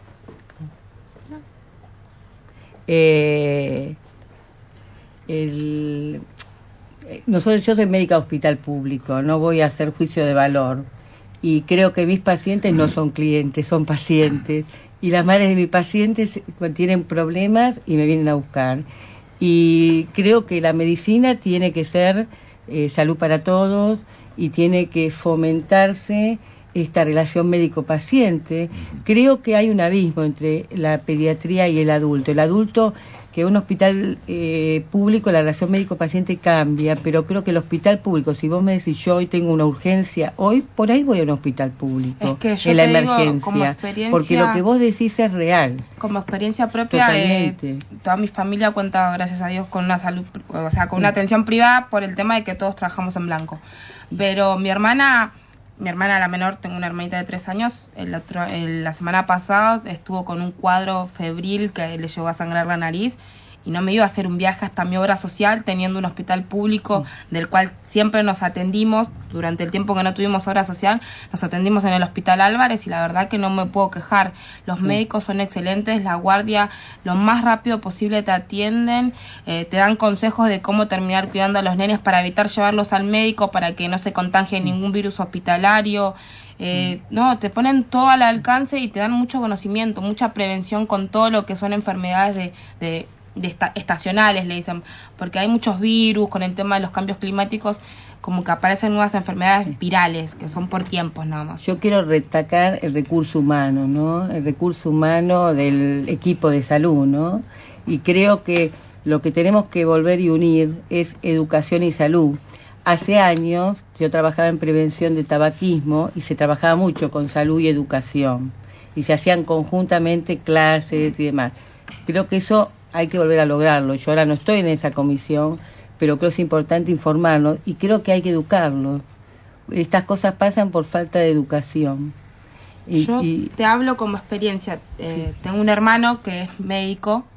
Eh, el, nosotros, yo soy médica de hospital público, no voy a hacer juicio de valor. Y creo que mis pacientes no son clientes, son pacientes. Y las madres de mis pacientes tienen problemas y me vienen a buscar. Y creo que la medicina tiene que ser eh, salud para todos y tiene que fomentarse esta relación médico-paciente. Creo que hay un abismo entre la pediatría y el adulto. El adulto, que en un hospital eh, público la relación médico-paciente cambia, pero creo que el hospital público, si vos me decís yo hoy tengo una urgencia, hoy por ahí voy a un hospital público, es que yo en la te digo, emergencia, como experiencia, porque lo que vos decís es real. Como experiencia propia, eh, toda mi familia cuenta, gracias a Dios, con una salud, o sea, con una atención privada por el tema de que todos trabajamos en blanco. Pero mi hermana... Mi hermana, la menor, tengo una hermanita de tres años, el otro, el, la semana pasada estuvo con un cuadro febril que le llegó a sangrar la nariz y no me iba a hacer un viaje hasta mi obra social teniendo un hospital público del cual siempre nos atendimos. Durante el tiempo que no tuvimos obra social, nos atendimos en el Hospital Álvarez y la verdad que no me puedo quejar. Los médicos son excelentes, la guardia lo más rápido posible te atienden, eh, te dan consejos de cómo terminar cuidando a los nenes para evitar llevarlos al médico para que no se contagie ningún virus hospitalario. Eh, no, te ponen todo al alcance y te dan mucho conocimiento, mucha prevención con todo lo que son enfermedades de... de de esta, estacionales, le dicen, porque hay muchos virus con el tema de los cambios climáticos, como que aparecen nuevas enfermedades virales, que son por tiempos nada más. Yo quiero destacar el recurso humano, ¿no? El recurso humano del equipo de salud, ¿no? Y creo que lo que tenemos que volver y unir es educación y salud. Hace años yo trabajaba en prevención de tabaquismo y se trabajaba mucho con salud y educación. Y se hacían conjuntamente clases y demás. Creo que eso hay que volver a lograrlo. Yo ahora no estoy en esa comisión, pero creo que es importante informarnos y creo que hay que educarlos. Estas cosas pasan por falta de educación. Y, Yo y... te hablo como experiencia. Eh, sí. Tengo un hermano que es médico,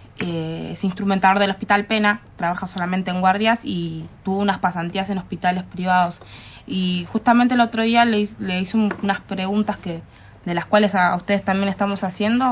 eh, es instrumentador del Hospital Pena, trabaja solamente en guardias y tuvo unas pasantías en hospitales privados. Y justamente el otro día le, le hice un, unas preguntas que de las cuales a, a ustedes también estamos haciendo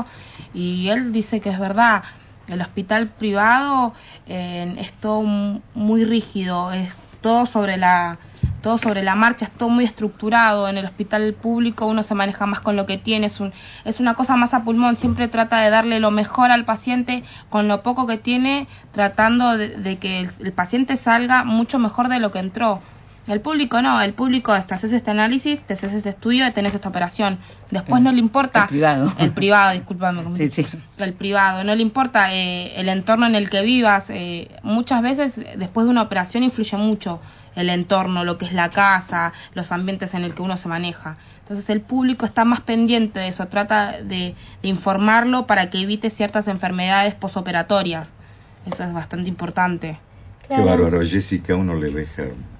y él dice que es verdad. El hospital privado eh, es todo muy rígido, es todo sobre la todo sobre la marcha, es todo muy estructurado. En el hospital público uno se maneja más con lo que tiene, es, un, es una cosa más a pulmón, siempre trata de darle lo mejor al paciente con lo poco que tiene, tratando de, de que el, el paciente salga mucho mejor de lo que entró. El público no, el público te haces este análisis, te haces este estudio y tenés esta operación. Después no le importa... El privado. El privado, discúlpame. Sí, sí. El privado, no le importa eh, el entorno en el que vivas. Eh, muchas veces después de una operación influye mucho el entorno, lo que es la casa, los ambientes en el que uno se maneja. Entonces el público está más pendiente de eso, trata de, de informarlo para que evite ciertas enfermedades posoperatorias. Eso es bastante importante. Claro. Qué bárbaro, Jessica, uno le deja...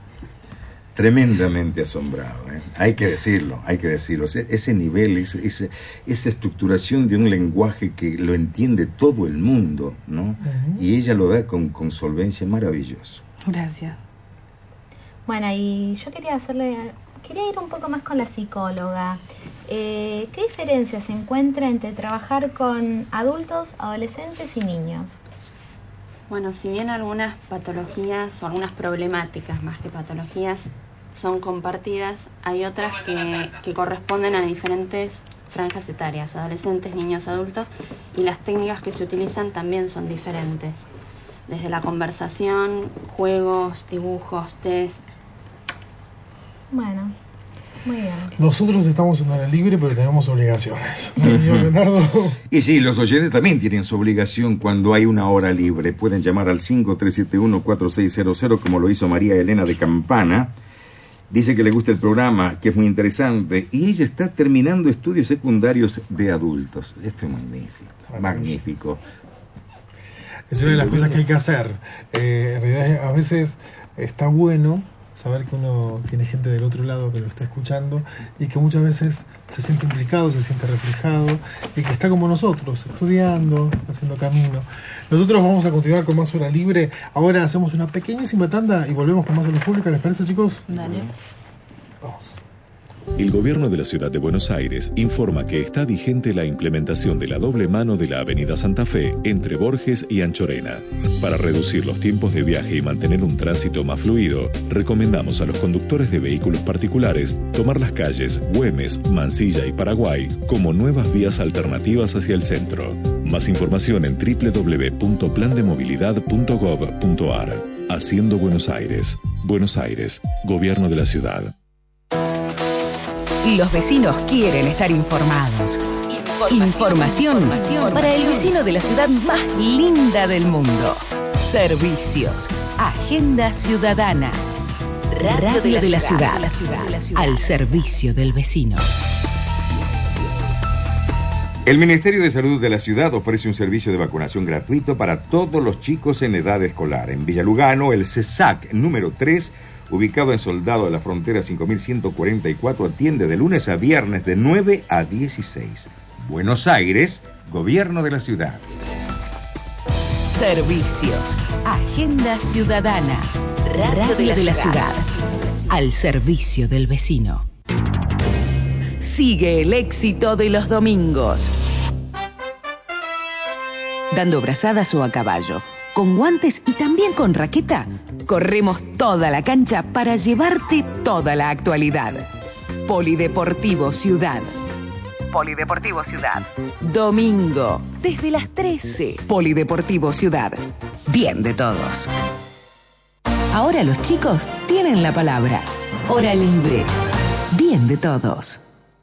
tremendamente asombrado, ¿eh? Hay que decirlo, hay que decirlo. Ese, ese nivel, ese, ese, esa estructuración de un lenguaje que lo entiende todo el mundo, ¿no? Uh-huh. Y ella lo da con, con solvencia, maravilloso. Gracias. Bueno, y yo quería hacerle, quería ir un poco más con la psicóloga. Eh, ¿Qué diferencia se encuentra entre trabajar con adultos, adolescentes y niños? Bueno, si bien algunas patologías o algunas problemáticas más que patologías son compartidas, hay otras que, que corresponden a diferentes franjas etarias, adolescentes, niños, adultos, y las técnicas que se utilizan también son diferentes. Desde la conversación, juegos, dibujos, test. Bueno, muy bien. Nosotros estamos en hora libre, pero tenemos obligaciones, ¿no, señor Leonardo? Y sí, los oyentes también tienen su obligación cuando hay una hora libre. Pueden llamar al cinco tres siete uno cuatro seis cero cero, como lo hizo María Elena de Campana, Dice que le gusta el programa, que es muy interesante, y ella está terminando estudios secundarios de adultos. Esto es magnífico, magnífico. Es una de las cosas que hay que hacer. Eh, en realidad, a veces está bueno saber que uno tiene gente del otro lado que lo está escuchando y que muchas veces se siente implicado, se siente reflejado y que está como nosotros, estudiando, haciendo camino. Nosotros vamos a continuar con más Hora Libre. Ahora hacemos una pequeñísima tanda y volvemos con más Salud Pública. ¿Les parece, chicos? Dale. Vamos. El gobierno de la ciudad de Buenos Aires informa que está vigente la implementación de la doble mano de la avenida Santa Fe entre Borges y Anchorena. Para reducir los tiempos de viaje y mantener un tránsito más fluido, recomendamos a los conductores de vehículos particulares tomar las calles Güemes, Mansilla y Paraguay como nuevas vías alternativas hacia el centro. Más información en doble u doble u doble u punto plan de movilidad punto gov punto ar. Haciendo Buenos Aires. Buenos Aires, Gobierno de la Ciudad. Los vecinos quieren estar informados. Información, Información para el vecino de la ciudad más linda del mundo. Servicios. Agenda Ciudadana. Radio, Radio de, la, de, la ciudad, de la ciudad. De la ciudad. Al servicio del vecino. El Ministerio de Salud de la ciudad ofrece un servicio de vacunación gratuito para todos los chicos en edad escolar. En Villa Lugano, el CESAC número tres, ubicado en Soldado de la Frontera cinco mil ciento cuarenta y cuatro, atiende de lunes a viernes de nueve a dieciséis. Buenos Aires, Gobierno de la Ciudad. Servicios. Agenda Ciudadana. Radio, Radio de, la, de la ciudad. ciudad. Al servicio del vecino. Sigue el éxito de los domingos. Dando brazadas o a caballo, con guantes y también con raqueta, corremos toda la cancha para llevarte toda la actualidad. Polideportivo Ciudad. Polideportivo Ciudad. Domingo, desde las trece. Polideportivo Ciudad. Bien de todos. Ahora los chicos tienen la palabra. Hora libre. Bien de todos.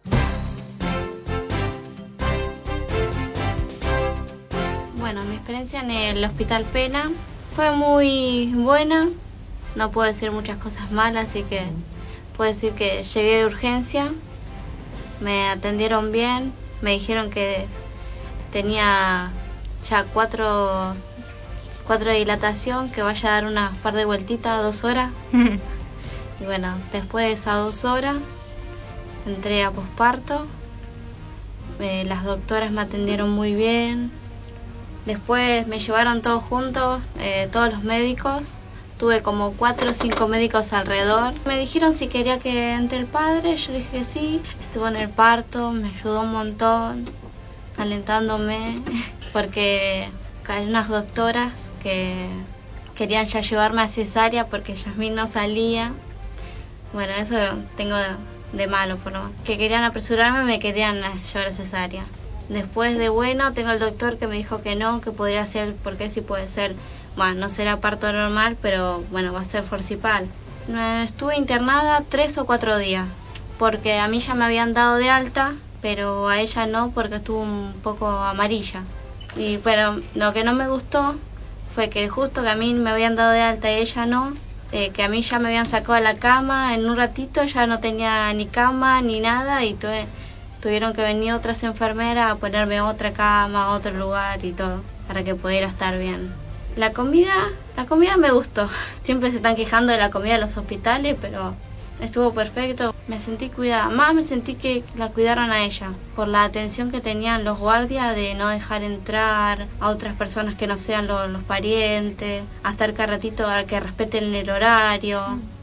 Bueno, mi experiencia en el Hospital Pena fue muy buena. No puedo decir muchas cosas malas, así que puedo decir que llegué de urgencia. Me atendieron bien, me dijeron que tenía ya cuatro, cuatro de dilatación, que vaya a dar unas par de vueltitas, dos horas. Y bueno, después de esas dos horas entré a posparto. Eh, las doctoras me atendieron muy bien. Después me llevaron todos juntos, eh, todos los médicos. Tuve como cuatro o cinco médicos alrededor. Me dijeron si quería que entre el padre. Yo dije que sí. Estuvo en el parto, me ayudó un montón, alentándome, porque hay unas doctoras que querían ya llevarme a cesárea porque Yasmín no salía. Bueno, eso tengo de, de malo, por lo que querían apresurarme, me querían llevar a cesárea. Después de bueno, tengo el doctor que me dijo que no, que podría ser, porque sí puede ser. Bueno, no será parto normal, pero bueno, va a ser forcipal. Estuve internada tres o cuatro días, porque a mí ya me habían dado de alta, pero a ella no, porque estuvo un poco amarilla. Y pero lo que no me gustó fue que justo que a mí me habían dado de alta y ella no, eh, que a mí ya me habían sacado de la cama, en un ratito ya no tenía ni cama ni nada, y tuve, tuvieron que venir otras enfermeras a ponerme otra cama, otro lugar y todo, para que pudiera estar bien. La comida, la comida me gustó. Siempre se están quejando de la comida de los hospitales, pero estuvo perfecto. Me sentí cuidada. Más me sentí que la cuidaron a ella, por la atención que tenían los guardias de no dejar entrar a otras personas que no sean los, los parientes, a estar cada ratito a que respeten el horario.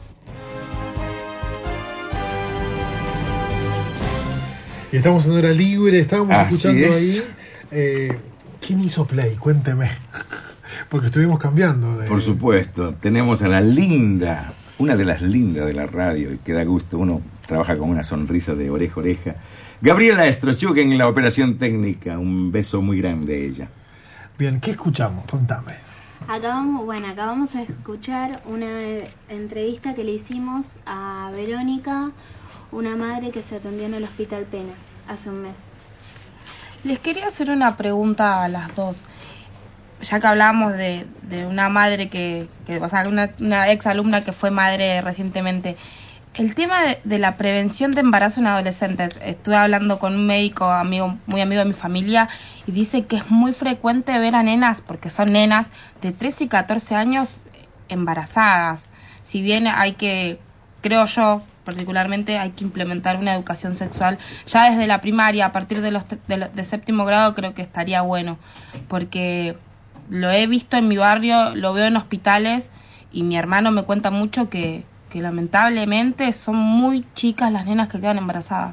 Y estamos en Hora Libre, estábamos Así escuchando es. ahí. Eh, ¿Quién hizo play? Cuénteme. Porque estuvimos cambiando. De... Por supuesto, tenemos a la linda, una de las lindas de la radio, y que da gusto, uno trabaja con una sonrisa de oreja a oreja. Gabriela Strochuk en la operación técnica, un beso muy grande a ella. Bien, ¿qué escuchamos? Contame. Acabamos, bueno, acabamos de escuchar una entrevista que le hicimos a Verónica, una madre que se atendió en el Hospital Pena hace un mes. Les quería hacer una pregunta a las dos. Ya que hablamos de, de una madre que, que, o sea, una, una ex alumna que fue madre recientemente, el tema de, de la prevención de embarazo en adolescentes. Estuve hablando con un médico amigo, muy amigo de mi familia, y dice que es muy frecuente ver a nenas, porque son nenas, de trece y catorce años embarazadas. Si bien hay que, creo yo, particularmente hay que implementar una educación sexual ya desde la primaria, a partir de los de, lo, de séptimo grado, creo que estaría bueno, porque lo he visto en mi barrio, lo veo en hospitales, y mi hermano me cuenta mucho que, que lamentablemente son muy chicas las nenas que quedan embarazadas.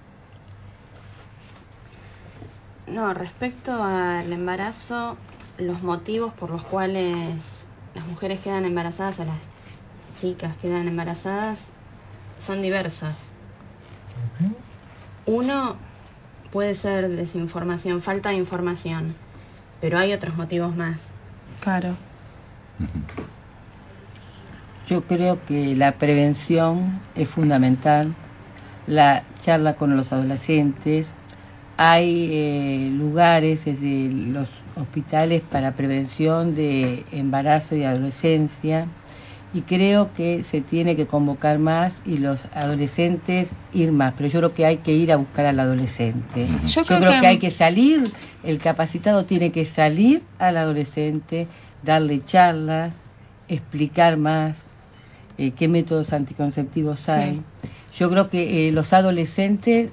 No, respecto al embarazo, los motivos por los cuales las mujeres quedan embarazadas o las chicas quedan embarazadas son diversos. Uh-huh. Uno puede ser desinformación, falta de información, pero hay otros motivos más. Claro. Yo creo que la prevención es fundamental, la charla con los adolescentes. Hay eh, lugares desde los hospitales para prevención de embarazo y adolescencia, y creo que se tiene que convocar más y los adolescentes ir más, pero yo creo que hay que ir a buscar al adolescente. Yo, yo creo, creo que... que hay que salir, el capacitado tiene que salir al adolescente, darle charlas, explicar más eh, qué métodos anticonceptivos hay. Sí. Yo creo que eh, los adolescentes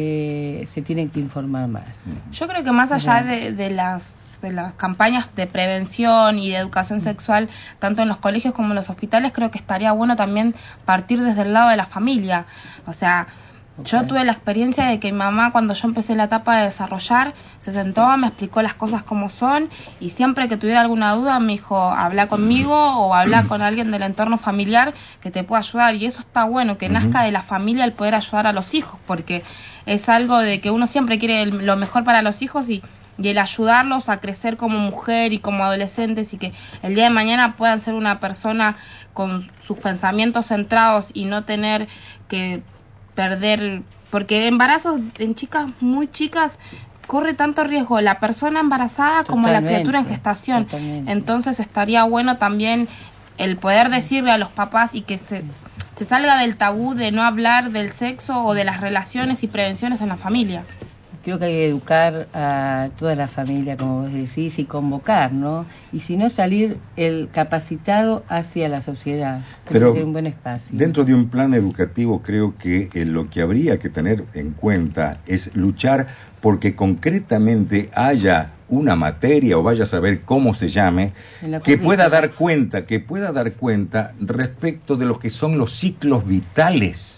eh, se tienen que informar más. Yo creo que más allá de, de las de las campañas de prevención y de educación sexual, tanto en los colegios como en los hospitales, creo que estaría bueno también partir desde el lado de la familia. O sea, okay. Yo tuve la experiencia de que mi mamá, cuando yo empecé la etapa de desarrollar, se sentó, me explicó las cosas como son, y siempre que tuviera alguna duda me dijo, habla conmigo o habla con alguien del entorno familiar que te pueda ayudar. Y eso está bueno, que uh-huh. nazca de la familia el poder ayudar a los hijos, porque es algo de que uno siempre quiere el, lo mejor para los hijos, y y el ayudarlos a crecer como mujer y como adolescentes, y que el día de mañana puedan ser una persona con sus pensamientos centrados y no tener que perder, porque embarazos en chicas muy chicas corre tanto riesgo la persona embarazada como totalmente, la criatura en gestación. Totalmente. Entonces estaría bueno también el poder decirle a los papás y que se, se salga del tabú de no hablar del sexo o de las relaciones y prevenciones en la familia. Creo que hay que educar a toda la familia, como vos decís, y convocar, ¿no? Y si no, salir el capacitado hacia la sociedad. Creo Pero que es un buen espacio. Dentro de un plan educativo, creo que eh, lo que habría que tener en cuenta es luchar porque concretamente haya una materia, o vaya a saber cómo se llame, que pueda dar cuenta, que pueda dar cuenta respecto de lo que son los ciclos vitales.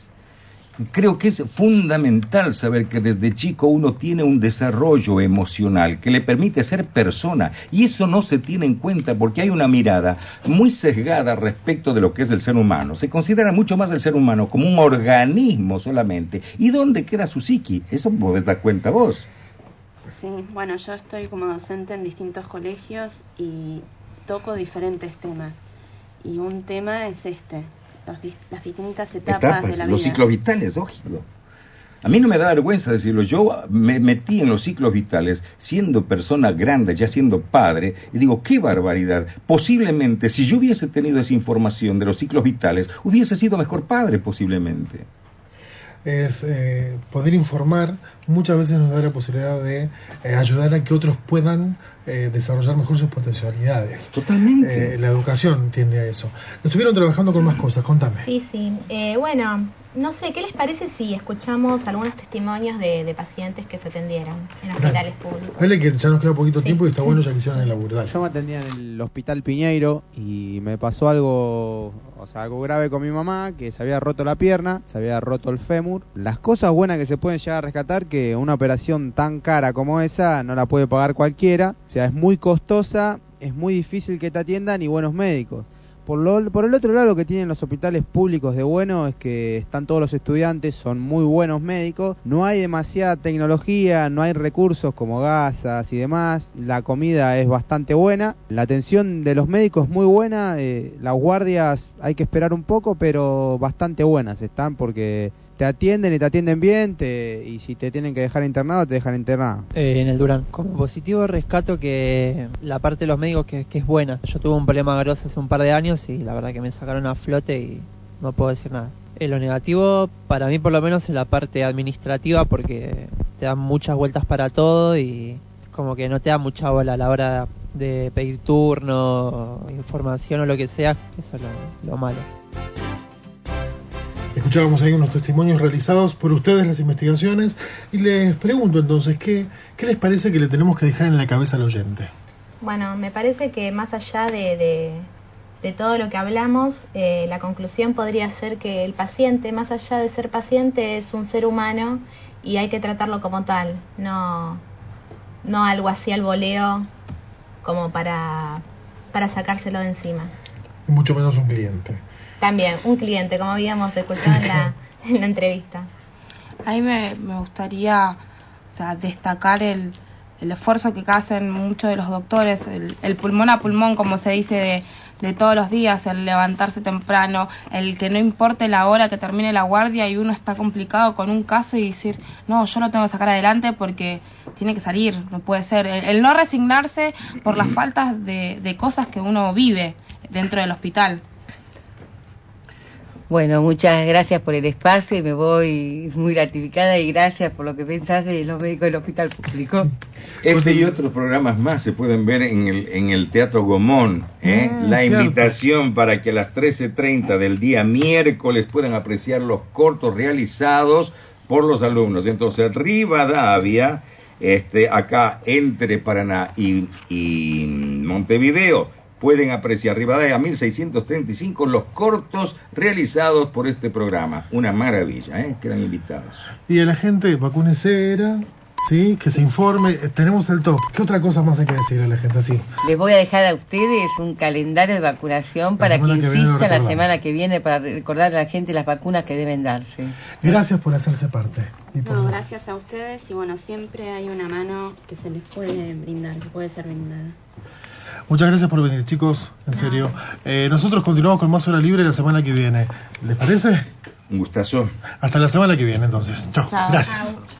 Creo que es fundamental saber que desde chico uno tiene un desarrollo emocional que le permite ser persona, y eso no se tiene en cuenta porque hay una mirada muy sesgada respecto de lo que es el ser humano. Se considera mucho más el ser humano como un organismo solamente. ¿Y dónde queda su psiqui? Eso podés dar cuenta vos. Sí, bueno, yo estoy como docente en distintos colegios y toco diferentes temas. Y un tema es este. Las distintas etapas, etapas de la vida. Los ciclos vitales, lógico. A mí no me da vergüenza decirlo. Yo me metí en los ciclos vitales siendo persona grande, ya siendo padre, y digo, qué barbaridad. Posiblemente, si yo hubiese tenido esa información de los ciclos vitales, hubiese sido mejor padre, posiblemente. Es eh, poder informar, muchas veces nos da la posibilidad de eh, ayudar a que otros puedan eh, desarrollar mejor sus potencialidades. Totalmente. Eh, la educación tiende a eso. Estuvieron trabajando con más cosas, contame. Sí, sí. Eh, bueno, no sé, ¿qué les parece si escuchamos algunos testimonios de, de pacientes que se atendieron en hospitales públicos? Dale, que ya nos queda poquito sí. tiempo y está bueno ya que hicieron el laburo. Dale. Yo me atendía en el Hospital Piñeiro y me pasó algo, o sea, algo grave con mi mamá, que se había roto la pierna, se había roto el fémur. Las cosas buenas que se pueden llegar a rescatar, que una operación tan cara como esa no la puede pagar cualquiera, o sea, es muy costosa, es muy difícil que te atiendan y buenos médicos. Por, lo, por el otro lado, lo que tienen los hospitales públicos de bueno es que están todos los estudiantes, son muy buenos médicos, no hay demasiada tecnología, no hay recursos como gasas y demás, la comida es bastante buena, la atención de los médicos es muy buena, eh, las guardias hay que esperar un poco, pero bastante buenas están porque te atienden y te atienden bien, te, y si te tienen que dejar internado, te dejan internado. Eh, en el Durán. Como positivo rescato que la parte de los médicos que, que es buena. Yo tuve un problema grosso hace un par de años y la verdad que me sacaron a flote y no puedo decir nada. Eh, lo negativo, para mí por lo menos, es la parte administrativa, porque te dan muchas vueltas para todo y como que no te da mucha bola a la hora de pedir turno, información o lo que sea. Eso es lo, lo malo. Escuchábamos ahí unos testimonios realizados por ustedes, las investigaciones, y les pregunto entonces, ¿qué, qué les parece que le tenemos que dejar en la cabeza al oyente? Bueno, me parece que más allá de, de, de todo lo que hablamos, eh, la conclusión podría ser que el paciente, más allá de ser paciente, es un ser humano y hay que tratarlo como tal, no, no algo así al voleo como para, para sacárselo de encima. Y mucho menos un cliente. También, un cliente, como habíamos escuchado en la, en la entrevista. A mí me, me gustaría, o sea, destacar el, el esfuerzo que hacen muchos de los doctores, el, el pulmón a pulmón, como se dice, de, de todos los días, el levantarse temprano, el que no importe la hora que termine la guardia y uno está complicado con un caso y decir, no, yo lo tengo que sacar adelante porque tiene que salir, no puede ser. El, el no resignarse por las faltas de, de cosas que uno vive dentro del hospital. Bueno, muchas gracias por el espacio y me voy muy gratificada y gracias por lo que pensás de los médicos del hospital público. Este y otros programas más se pueden ver en el, en el Teatro Gomón. ¿eh? Ah, La cierto. invitación para que a las trece treinta del día miércoles puedan apreciar los cortos realizados por los alumnos. Entonces, Rivadavia, este, acá entre Paraná y, y Montevideo, pueden apreciar Rivadavia mil seiscientos treinta y cinco los cortos realizados por este programa. Una maravilla, ¿eh? Quedan invitados. Y a la gente, vacúnesera, ¿sí? Que se informe. Tenemos el top. ¿Qué otra cosa más hay que decir a la gente así? Les voy a dejar a ustedes un calendario de vacunación para que semana que viene lo insistan la recordamos. semana que viene para recordar a la gente las vacunas que deben darse. Gracias por hacerse parte. Y por No, su- gracias a ustedes y bueno, siempre hay una mano que se les puede brindar, que puede ser brindada. Muchas gracias por venir, chicos, en serio. Eh, nosotros continuamos con más Hora Libre la semana que viene. ¿Les parece? Un gustazo. Hasta la semana que viene, entonces. Chao. Chao. Gracias.